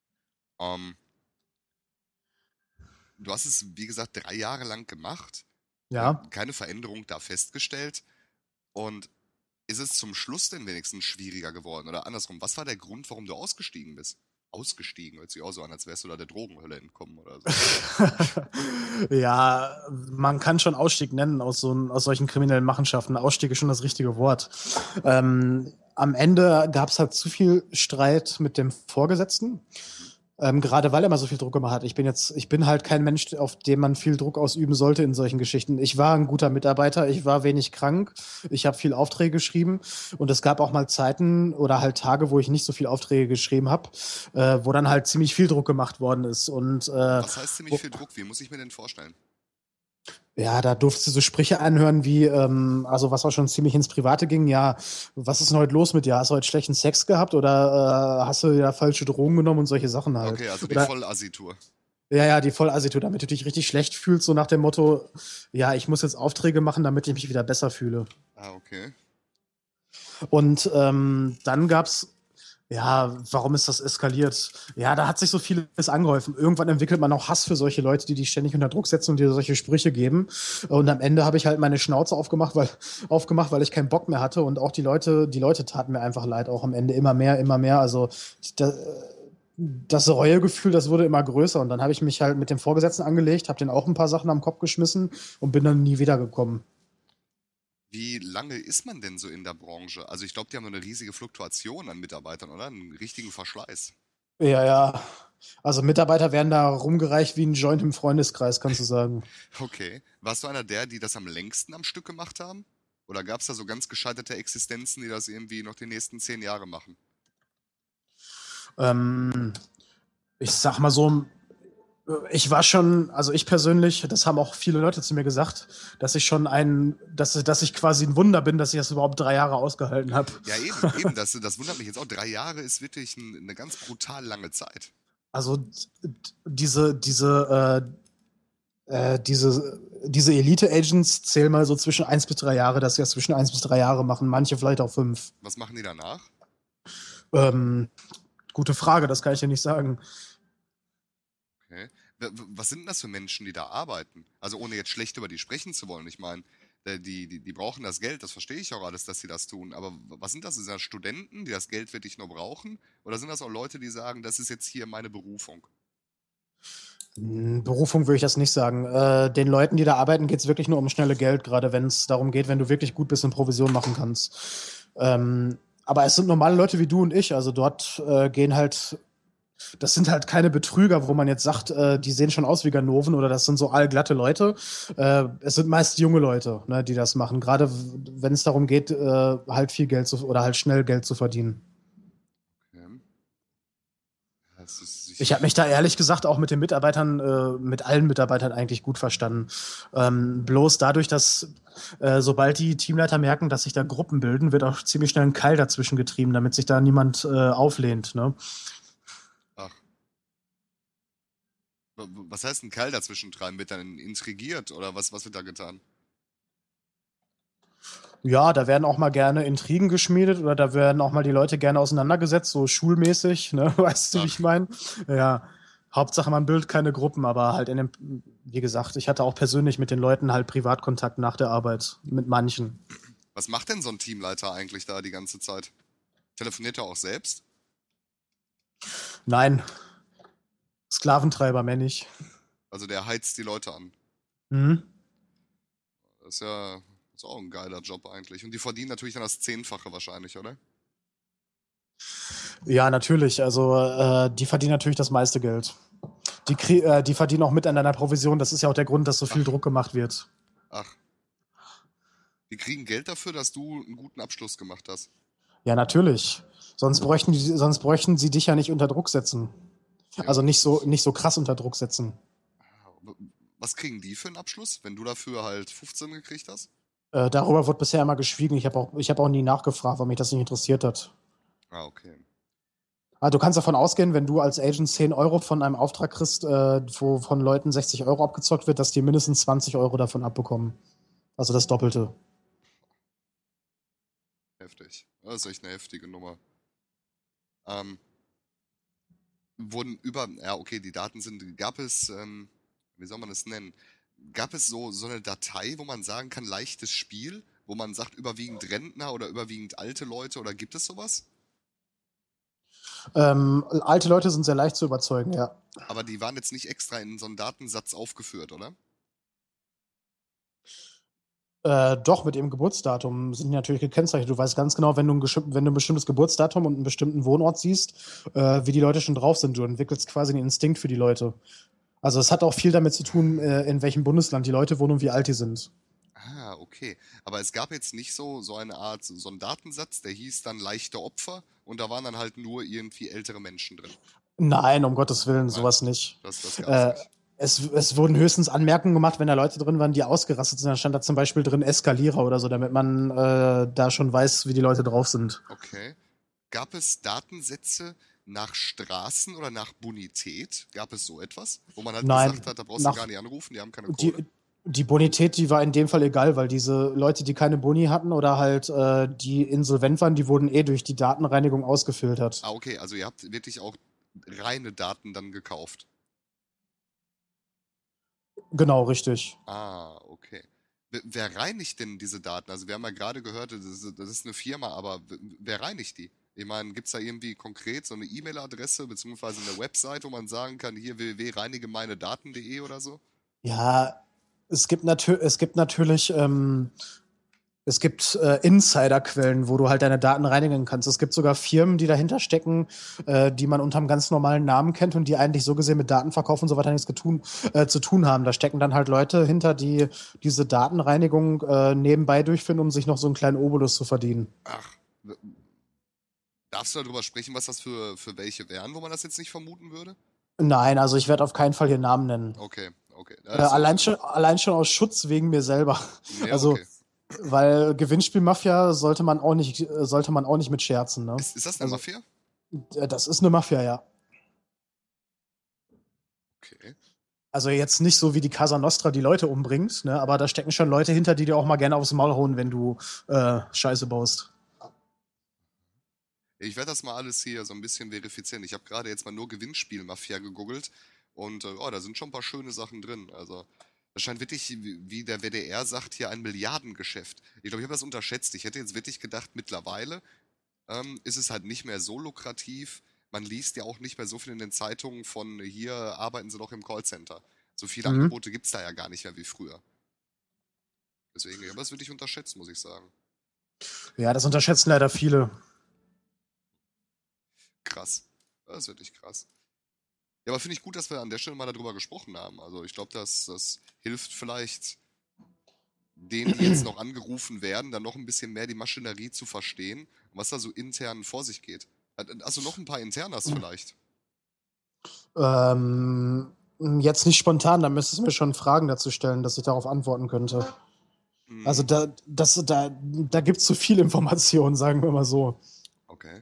Du hast es, wie gesagt, 3 Jahre lang gemacht. Ja. Keine Veränderung da festgestellt. Und ist es zum Schluss denn wenigstens schwieriger geworden? Oder andersrum, was war der Grund, warum du ausgestiegen bist? Ausgestiegen, hört sich auch so an, als wärst du da der Drogenhölle entkommen oder so. Ja, man kann schon Ausstieg nennen aus solchen kriminellen Machenschaften. Ausstieg ist schon das richtige Wort. Am Ende gab es halt zu viel Streit mit dem Vorgesetzten. Gerade weil er mal so viel Druck gemacht hat. Ich bin halt kein Mensch, auf den man viel Druck ausüben sollte in solchen Geschichten. Ich war ein guter Mitarbeiter, ich war wenig krank, ich habe viel Aufträge geschrieben und es gab auch mal Zeiten oder halt Tage, wo ich nicht so viel Aufträge geschrieben habe, wo dann halt ziemlich viel Druck gemacht worden ist. Und, was heißt ziemlich viel Druck? Wie muss ich mir denn vorstellen? Ja, da durftest du so Sprüche anhören wie, also was auch schon ziemlich ins Private ging, ja, was ist denn heute los mit dir? Hast du heute schlechten Sex gehabt oder hast du ja falsche Drogen genommen und solche Sachen halt? Okay, also die Vollassitur. Ja, die Vollassitur, damit du dich richtig schlecht fühlst, so nach dem Motto, ja, ich muss jetzt Aufträge machen, damit ich mich wieder besser fühle. Ah, okay. Und dann gab's Ja, warum ist das eskaliert? Ja, da hat sich so vieles angehäuft. Irgendwann entwickelt man auch Hass für solche Leute, die dich ständig unter Druck setzen und dir solche Sprüche geben. Und am Ende habe ich halt meine Schnauze aufgemacht, weil ich keinen Bock mehr hatte. Und auch die Leute taten mir einfach leid, auch am Ende immer mehr, immer mehr. Also da, das Reuegefühl, das wurde immer größer. Und dann habe ich mich halt mit dem Vorgesetzten angelegt, habe den auch ein paar Sachen am Kopf geschmissen und bin dann nie wiedergekommen. Wie lange ist man denn so in der Branche? Also ich glaube, die haben eine riesige Fluktuation an Mitarbeitern, oder? Einen richtigen Verschleiß. Ja, ja. Also Mitarbeiter werden da rumgereicht wie ein Joint im Freundeskreis, kannst du sagen. Okay. Warst du einer der, die das am längsten am Stück gemacht haben? Oder gab es da so ganz gescheiterte Existenzen, die das irgendwie noch die nächsten 10 Jahre machen? Ähm, Ich sag mal so, ich war schon, also ich persönlich, das haben auch viele Leute zu mir gesagt, dass ich quasi ein Wunder bin, dass ich das überhaupt 3 Jahre ausgehalten habe. Ja, eben, das wundert mich jetzt auch. 3 Jahre ist wirklich eine ganz brutal lange Zeit. Also diese Elite-Agents zählen mal so zwischen 1 bis 3 Jahre, dass sie das zwischen 1 bis 3 Jahre machen, manche vielleicht auch 5. Was machen die danach? Ähm, Gute Frage, das kann ich dir nicht sagen. Okay. Was sind denn das für Menschen, die da arbeiten? Also ohne jetzt schlecht über die sprechen zu wollen. Ich meine, die brauchen das Geld, das verstehe ich auch alles, dass sie das tun. Aber was sind das? Sind das Studenten, die das Geld wirklich nur brauchen? Oder sind das auch Leute, die sagen, das ist jetzt hier meine Berufung? Berufung würde ich das nicht sagen. Den Leuten, die da arbeiten, geht es wirklich nur um schnelle Geld, gerade wenn es darum geht, wenn du wirklich gut bist und Provision machen kannst. Aber es sind normale Leute wie du und ich. Also dort gehen halt, das sind halt keine Betrüger, wo man jetzt sagt, die sehen schon aus wie Ganoven oder das sind so allglatte Leute. Es sind meist junge Leute, ne, die das machen. Gerade wenn es darum geht, halt viel Geld oder halt schnell Geld zu verdienen. Okay. Das ist, Ich habe mich da ehrlich gesagt auch mit den Mitarbeitern, mit allen Mitarbeitern eigentlich gut verstanden. Bloß dadurch, dass sobald die Teamleiter merken, dass sich da Gruppen bilden, wird auch ziemlich schnell ein Keil dazwischen getrieben, damit sich da niemand auflehnt. Ne? ach, was heißt ein Keil dazwischen treiben? Wird dann intrigiert oder was wird da getan? Ja, da werden auch mal gerne Intrigen geschmiedet oder da werden auch mal die Leute gerne auseinandergesetzt, so schulmäßig, ne? Weißt du, wie ich Ach, meine? Ja, Hauptsache man bildet keine Gruppen, aber halt wie gesagt, ich hatte auch persönlich mit den Leuten halt Privatkontakt nach der Arbeit, mit manchen. was macht denn so ein Teamleiter eigentlich da die ganze Zeit? Telefoniert er auch selbst? Nein, Sklaventreiber, männlich. Ich. Also der heizt die Leute an. Mhm. Das ist ja ist auch ein geiler Job eigentlich. Und die verdienen natürlich dann das Zehnfache wahrscheinlich, oder? Ja, natürlich. Also, die verdienen natürlich das meiste Geld. Die verdienen auch mit an deiner Provision. Das ist ja auch der Grund, dass so viel Ach, Druck gemacht wird. ach. Die kriegen Geld dafür, dass du einen guten Abschluss gemacht hast. Ja, natürlich. Sonst bräuchten sie dich ja nicht unter Druck setzen. Ja, Also das, nicht so krass unter Druck setzen. was kriegen die für einen Abschluss, wenn du dafür halt 15 gekriegt hast? Darüber wird bisher immer geschwiegen. Ich hab auch nie nachgefragt, weil mich das nicht interessiert hat. Ah, okay. Also du kannst davon ausgehen, wenn du als Agent 10 Euro von einem Auftrag kriegst, wo von Leuten 60 Euro abgezockt wird, dass die mindestens 20 Euro davon abbekommen. Also das Doppelte. Heftig. Das ist echt eine heftige Nummer. Ähm, ja, okay, die Daten sind, gab es, wie soll man das nennen? Gab es so eine Datei, wo man sagen kann, leichtes Spiel, wo man sagt, überwiegend Rentner oder überwiegend alte Leute oder gibt es sowas? Alte Leute sind sehr leicht zu überzeugen, ja. Aber die waren jetzt nicht extra in so einen Datensatz aufgeführt, oder? Doch, mit ihrem Geburtsdatum sind die natürlich gekennzeichnet. Du weißt ganz genau, wenn du ein bestimmtes Geburtsdatum und einen bestimmten Wohnort siehst, wie die Leute schon drauf sind. Du entwickelst quasi einen Instinkt für die Leute. Also es hat auch viel damit zu tun, in welchem Bundesland die Leute wohnen und wie alt die sind. Ah, okay. Aber es gab jetzt nicht so eine Art, so einen Datensatz, der hieß dann leichte Opfer und da waren dann halt nur irgendwie ältere Menschen drin. Nein, um Gottes Willen, Nein, sowas nicht. das gab's Äh, nicht. es wurden höchstens Anmerkungen gemacht, wenn da Leute drin waren, die ausgerastet sind. Da stand da zum Beispiel drin Eskalierer oder so, damit man da schon weiß, wie die Leute drauf sind. Okay. Gab es Datensätze nach Straßen oder nach Bonität? Gab es so etwas? Wo man halt Nein, gesagt hat, da brauchst du nach gar nicht anrufen, die haben keine die, Kohle? Die Bonität, die war in dem Fall egal, weil diese Leute, die keine Boni hatten oder halt die insolvent waren, die wurden durch die Datenreinigung ausgefiltert. Ah, okay, also ihr habt wirklich auch reine Daten dann gekauft. Genau, richtig. Ah, okay. Wer reinigt denn diese Daten? Also wir haben ja gerade gehört, das ist eine Firma, aber wer reinigt die? Ich meine, gibt es da irgendwie konkret so eine E-Mail-Adresse beziehungsweise eine Website, wo man sagen kann, hier www.reinigemeinedaten.de oder so? Ja, es gibt natürlich es gibt Insiderquellen, wo du halt deine Daten reinigen kannst. Es gibt sogar Firmen, die dahinter stecken, die man unter einem ganz normalen Namen kennt und die eigentlich so gesehen mit Datenverkauf und so weiter nichts zu tun haben. Da stecken dann halt Leute hinter, die diese Datenreinigung nebenbei durchführen, um sich noch so einen kleinen Obolus zu verdienen. Ach, darfst du darüber sprechen, was das für welche wären, wo man das jetzt nicht vermuten würde? Nein, also ich werde auf keinen Fall hier Namen nennen. Okay, okay. Allein schon aus Schutz wegen mir selber. Ja, Also, okay. weil Gewinnspielmafia sollte man auch nicht mit scherzen, ne? Ist das eine Also, Mafia? das ist eine Mafia, ja. Okay. Also jetzt nicht so wie die Casa Nostra, die Leute umbringt, ne? Aber da stecken schon Leute hinter, die dir auch mal gerne aufs Maul hauen, wenn du Scheiße baust. Ich werde das mal alles hier so ein bisschen verifizieren. Ich habe gerade jetzt mal nur Gewinnspiel-Mafia gegoogelt und da sind schon ein paar schöne Sachen drin. Also, das scheint wirklich, wie der WDR sagt, hier ein Milliardengeschäft. Ich glaube, ich habe das unterschätzt. Ich hätte jetzt wirklich gedacht, mittlerweile ist es halt nicht mehr so lukrativ. Man liest ja auch nicht mehr so viel in den Zeitungen von hier arbeiten sie doch im Callcenter. So viele Mhm. Angebote gibt es da ja gar nicht mehr wie früher. Deswegen, ich habe das wirklich unterschätzt, muss ich sagen. Ja, das unterschätzen leider viele. Krass. Das ist wirklich krass. Ja, aber finde ich gut, dass wir an der Stelle mal darüber gesprochen haben. Also ich glaube, das hilft vielleicht denen, die jetzt noch angerufen werden, dann noch ein bisschen mehr die Maschinerie zu verstehen, was da so intern vor sich geht. Also noch ein paar Internas vielleicht. Jetzt nicht spontan, da müsstest du mir schon Fragen dazu stellen, dass ich darauf antworten könnte. Also da gibt es zu viel Information, sagen wir mal so. Okay.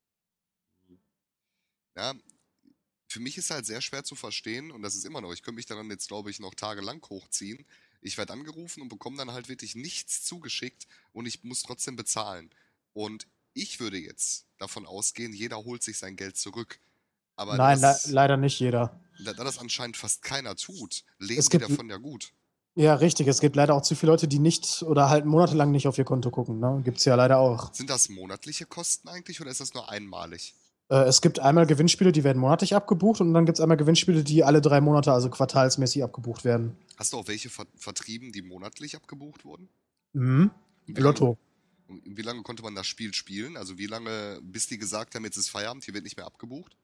Ja, für mich ist halt sehr schwer zu verstehen und das ist immer noch, ich könnte mich daran jetzt, glaube ich, noch tagelang hochziehen. Ich werde angerufen und bekomme dann halt wirklich nichts zugeschickt und ich muss trotzdem bezahlen. Und ich würde jetzt davon ausgehen, jeder holt sich sein Geld zurück. Aber Nein, leider nicht jeder. da das anscheinend fast keiner tut, leben Es die gibt, davon ja gut. ja, richtig, es gibt leider auch zu viele Leute, die nicht oder halt monatelang nicht auf ihr Konto gucken. Ne? Gibt es ja leider auch. Sind das monatliche Kosten eigentlich oder ist das nur einmalig? Es gibt einmal Gewinnspiele, die werden monatlich abgebucht und dann gibt es einmal Gewinnspiele, die alle 3 Monate, also quartalsmäßig abgebucht werden. Hast du auch welche vertrieben, die monatlich abgebucht wurden? Mhm. Und wie lange, Lotto. und wie lange konnte man das Spiel spielen? Also wie lange, bis die gesagt haben, jetzt ist Feierabend, hier wird nicht mehr abgebucht?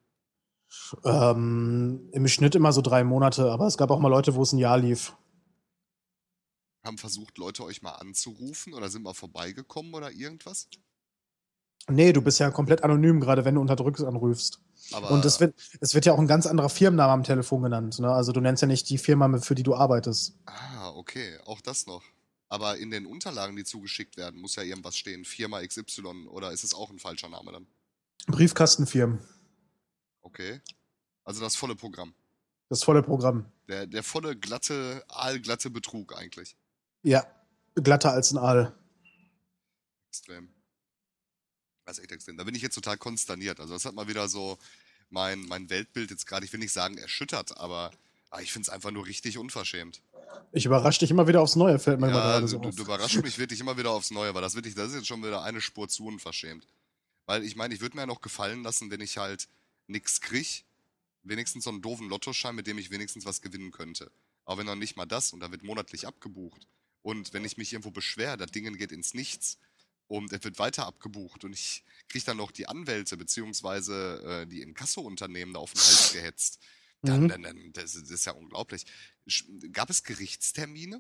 Im Schnitt immer so 3 Monate, aber es gab auch mal Leute, wo es ein Jahr lief. Haben versucht, Leute euch mal anzurufen oder sind mal vorbeigekommen oder irgendwas? Nee, du bist ja komplett anonym, gerade wenn du unterdrückt anrufst. Und Aber, es wird ja auch ein ganz anderer Firmenname am Telefon genannt. Ne? Also du nennst ja nicht die Firma, für die du arbeitest. okay, auch das noch. Aber in den Unterlagen, die zugeschickt werden, muss ja irgendwas stehen. Firma XY oder ist es auch ein falscher Name dann? Briefkastenfirmen. Okay. Also das volle Programm. Das volle Programm. Der volle, aalglatte Betrug eigentlich. Ja, glatter als ein Aal. Extrem. Das ist echt extrem. Da bin ich jetzt total konsterniert. Also das hat mal wieder so mein Weltbild jetzt gerade, ich will nicht sagen erschüttert, aber ich finde es einfach nur richtig unverschämt. Ich überrasche dich immer wieder aufs Neue, fällt mir immer Ja, gerade so du auf. überraschst mich wirklich immer wieder aufs Neue, weil das ist jetzt schon wieder eine Spur zu unverschämt. Weil ich meine, ich würde mir ja noch gefallen lassen, wenn ich halt nichts krieg, wenigstens so einen doofen Lottoschein, mit dem ich wenigstens was gewinnen könnte. Aber wenn noch nicht mal das und da wird monatlich abgebucht und wenn ich mich irgendwo beschwere, das Ding geht ins Nichts und es wird weiter abgebucht und ich kriege dann noch die Anwälte beziehungsweise die Inkasso-Unternehmen da auf den Hals gehetzt, dann das ist ja unglaublich. Gab es Gerichtstermine?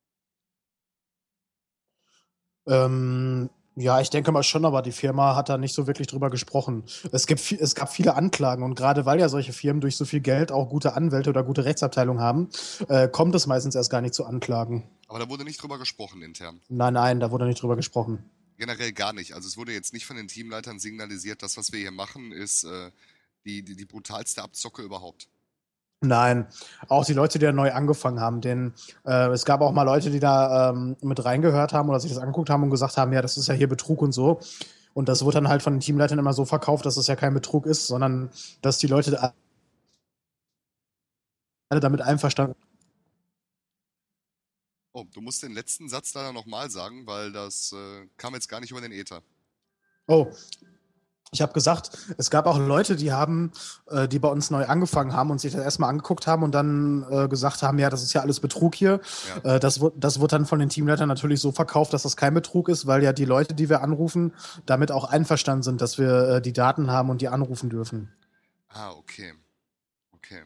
Ja, ich denke mal schon, aber die Firma hat da nicht so wirklich drüber gesprochen. Es gab viele Anklagen und gerade weil ja solche Firmen durch so viel Geld auch gute Anwälte oder gute Rechtsabteilungen haben, kommt es meistens erst gar nicht zu Anklagen. Aber da wurde nicht drüber gesprochen intern. Nein, da wurde nicht drüber gesprochen. Generell gar nicht. Also es wurde jetzt nicht von den Teamleitern signalisiert, das, was wir hier machen, ist die brutalste Abzocke überhaupt. Nein, auch die Leute, die da neu angefangen haben, es gab auch mal Leute, die da mit reingehört haben oder sich das angeguckt haben und gesagt haben, ja, das ist ja hier Betrug und so. Und das wird dann halt von den Teamleitern immer so verkauft, dass es ja kein Betrug ist, sondern dass die Leute alle damit einverstanden. Oh, du musst den letzten Satz leider nochmal sagen, weil das kam jetzt gar nicht über den Äther. Oh, ich habe gesagt, es gab auch Leute, die bei uns neu angefangen haben und sich das erstmal angeguckt haben und dann gesagt haben, ja, das ist ja alles Betrug hier. Ja. Das wird dann von den Teamleitern natürlich so verkauft, dass das kein Betrug ist, weil ja die Leute, die wir anrufen, damit auch einverstanden sind, dass wir die Daten haben und die anrufen dürfen. Ah, okay. Okay.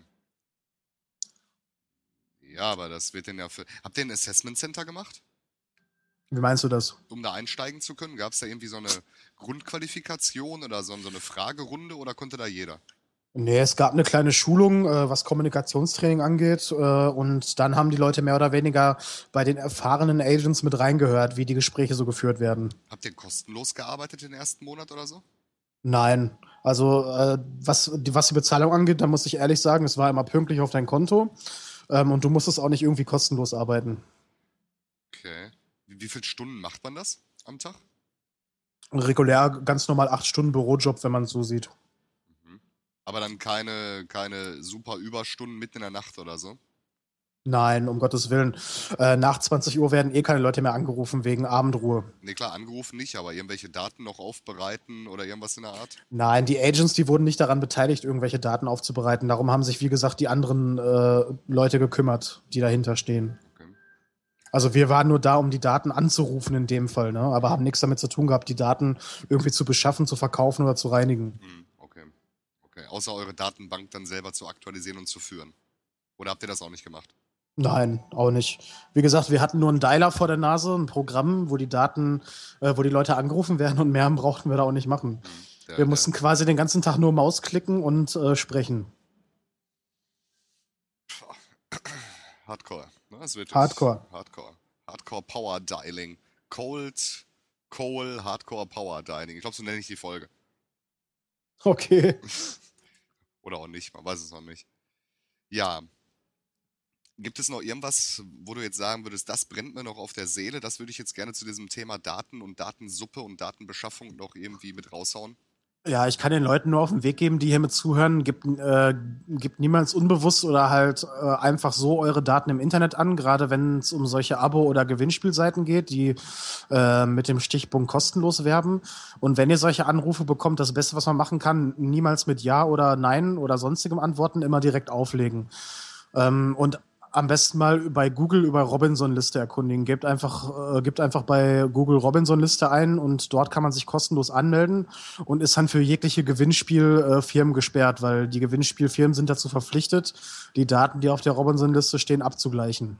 Ja, aber das wird denn ja für. Habt ihr ein Assessment Center gemacht? Wie meinst du das? Um da einsteigen zu können? Gab es da irgendwie so eine Grundqualifikation oder so eine Fragerunde oder konnte da jeder? Nee, es gab eine kleine Schulung, was Kommunikationstraining angeht. Und dann haben die Leute mehr oder weniger bei den erfahrenen Agents mit reingehört, wie die Gespräche so geführt werden. Habt ihr kostenlos gearbeitet den ersten Monat oder so? Nein. Also, was die Bezahlung angeht, da muss ich ehrlich sagen, es war immer pünktlich auf dein Konto. Und du musstest auch nicht irgendwie kostenlos arbeiten. Okay. Wie viele Stunden macht man das am Tag? Regulär ganz normal 8 Stunden Bürojob, wenn man es so sieht. Mhm. Aber dann keine super Überstunden mitten in der Nacht oder so? Nein, um Gottes Willen. Nach 20 Uhr werden eh keine Leute mehr angerufen wegen Abendruhe. Nee, klar, angerufen nicht, aber irgendwelche Daten noch aufbereiten oder irgendwas in der Art? Nein, die Agents, die wurden nicht daran beteiligt, irgendwelche Daten aufzubereiten. Darum haben sich, wie gesagt, die anderen Leute gekümmert, die dahinter stehen. Okay. Also wir waren nur da, um die Daten anzurufen in dem Fall, ne? Aber haben nichts damit zu tun gehabt, die Daten irgendwie zu beschaffen, zu verkaufen oder zu reinigen. Okay. Okay. Außer eure Datenbank dann selber zu aktualisieren und zu führen. Oder habt ihr das auch nicht gemacht? Nein, auch nicht. Wie gesagt, wir hatten nur einen Dialer vor der Nase, ein Programm, wo die Daten, wo die Leute angerufen werden und mehr brauchten wir da auch nicht machen. Wir mussten quasi den ganzen Tag nur Maus klicken und sprechen. Hardcore. Ne? Das wird Hardcore. Hardcore Power Dialing. Coal Hardcore Power Dialing. Ich glaube, so nenne ich die Folge. Okay. Oder auch nicht, man weiß es noch nicht. Ja. Gibt es noch irgendwas, wo du jetzt sagen würdest, das brennt mir noch auf der Seele? Das würde ich jetzt gerne zu diesem Thema Daten und Datensuppe und Datenbeschaffung noch irgendwie mit raushauen. Ja, ich kann den Leuten nur auf den Weg geben, die hier mit zuhören. Gebt niemals unbewusst oder halt einfach so eure Daten im Internet an, gerade wenn es um solche Abo- oder Gewinnspielseiten geht, die mit dem Stichpunkt kostenlos werben. Und wenn ihr solche Anrufe bekommt, das Beste, was man machen kann, niemals mit Ja oder Nein oder sonstigem antworten, immer direkt auflegen. Und am besten mal bei Google über Robinson-Liste erkundigen. Gebt einfach bei Google Robinson-Liste ein und dort kann man sich kostenlos anmelden und ist dann für jegliche Gewinnspielfirmen gesperrt, weil die Gewinnspielfirmen sind dazu verpflichtet, die Daten, die auf der Robinson-Liste stehen, abzugleichen.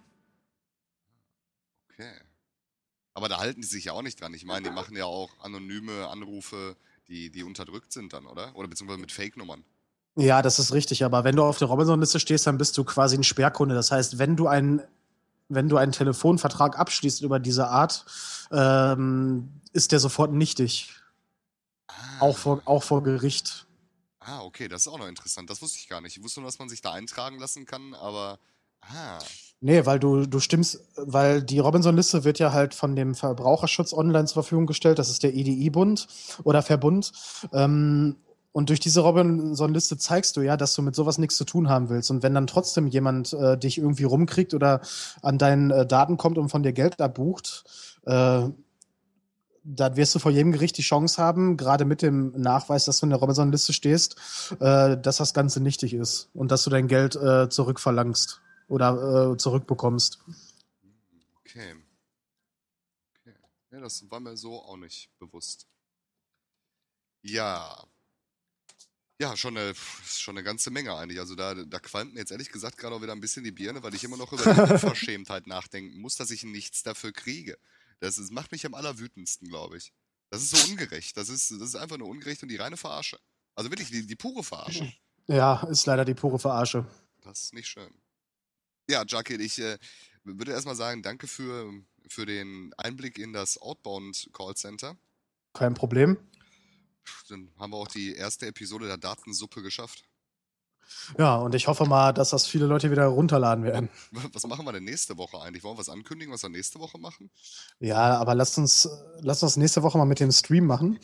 Okay. Aber da halten die sich ja auch nicht dran. Ich meine, die machen ja auch anonyme Anrufe, die unterdrückt sind dann, oder? Oder beziehungsweise mit Fake-Nummern. Ja, das ist richtig, aber wenn du auf der Robinson-Liste stehst, dann bist du quasi ein Sperrkunde. Das heißt, wenn du einen Telefonvertrag abschließt über diese Art, ist der sofort nichtig. Auch vor Gericht. Ah, okay, das ist auch noch interessant. Das wusste ich gar nicht. Ich wusste nur, dass man sich da eintragen lassen kann, aber. Ah. Nee, weil du stimmst, weil die Robinson-Liste wird ja halt von dem Verbraucherschutz online zur Verfügung gestellt. Das ist der EDI-Bund oder Verbund. Und durch diese Robinson-Liste zeigst du ja, dass du mit sowas nichts zu tun haben willst. Und wenn dann trotzdem jemand dich irgendwie rumkriegt oder an deinen Daten kommt und von dir Geld abbucht, dann wirst du vor jedem Gericht die Chance haben, gerade mit dem Nachweis, dass du in der Robinson-Liste stehst, dass das Ganze nichtig ist und dass du dein Geld zurückverlangst oder zurückbekommst. Okay. Ja, das war mir so auch nicht bewusst. Ja. Ja, schon eine ganze Menge eigentlich. Also da qualmt mir jetzt ehrlich gesagt gerade auch wieder ein bisschen die Birne, weil ich immer noch über die Unverschämtheit nachdenken muss, dass ich nichts dafür kriege. Das macht mich am allerwütendsten, glaube ich. Das ist so ungerecht. Das ist einfach nur ungerecht und die reine Verarsche. Also wirklich die pure Verarsche. Ja, ist leider die pure Verarsche. Das ist nicht schön. Ja, Jackie, ich würde erstmal sagen, danke für den Einblick in das Outbound Callcenter. Kein Problem. Dann haben wir auch die erste Episode der Datensuppe geschafft. Ja, und ich hoffe mal, dass das viele Leute wieder runterladen werden. Was machen wir denn nächste Woche eigentlich? Wollen wir was ankündigen, was wir nächste Woche machen? Ja, aber lasst uns nächste Woche mal mit dem Stream machen.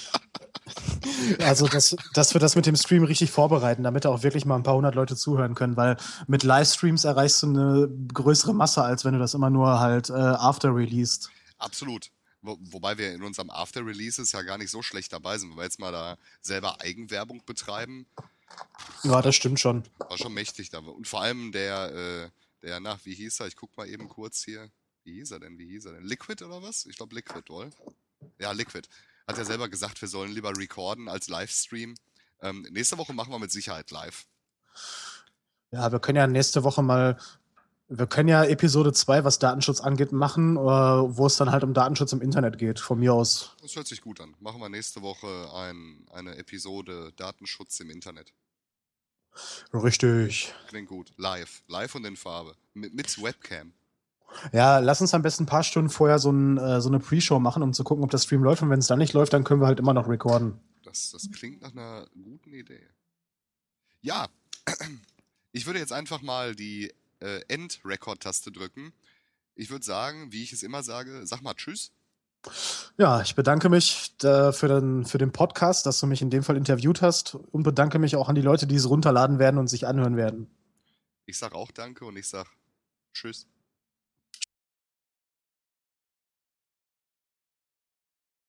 Also, dass wir das mit dem Stream richtig vorbereiten, damit da auch wirklich mal ein paar hundert Leute zuhören können, weil mit Livestreams erreichst du eine größere Masse, als wenn du das immer nur halt after released. Absolut. Wobei wir in unserem After-Releases ja gar nicht so schlecht dabei sind, wenn wir jetzt mal da selber Eigenwerbung betreiben. Ja, das stimmt schon. War schon mächtig da. Und vor allem wie hieß er? Ich guck mal eben kurz hier. Wie hieß er denn? Liquid oder was? Ich glaube Liquid, wohl. Ja, Liquid. Hat ja selber gesagt, wir sollen lieber recorden als Livestream. Nächste Woche machen wir mit Sicherheit live. Ja, wir können ja nächste Woche wir können ja Episode 2, was Datenschutz angeht, machen, wo es dann halt um Datenschutz im Internet geht, von mir aus. Das hört sich gut an. Machen wir nächste Woche eine Episode Datenschutz im Internet. Richtig. Klingt gut. Live und in Farbe. Mit Webcam. Ja, lass uns am besten ein paar Stunden vorher so eine Pre-Show machen, um zu gucken, ob der Stream läuft. Und wenn es dann nicht läuft, dann können wir halt immer noch recorden. Das klingt nach einer guten Idee. Ja, ich würde jetzt einfach mal die End-Record-Taste drücken. Ich würde sagen, wie ich es immer sage, sag mal Tschüss. Ja, ich bedanke mich für den Podcast, dass du mich in dem Fall interviewt hast und bedanke mich auch an die Leute, die es runterladen werden und sich anhören werden. Ich sag auch Danke und ich sag Tschüss.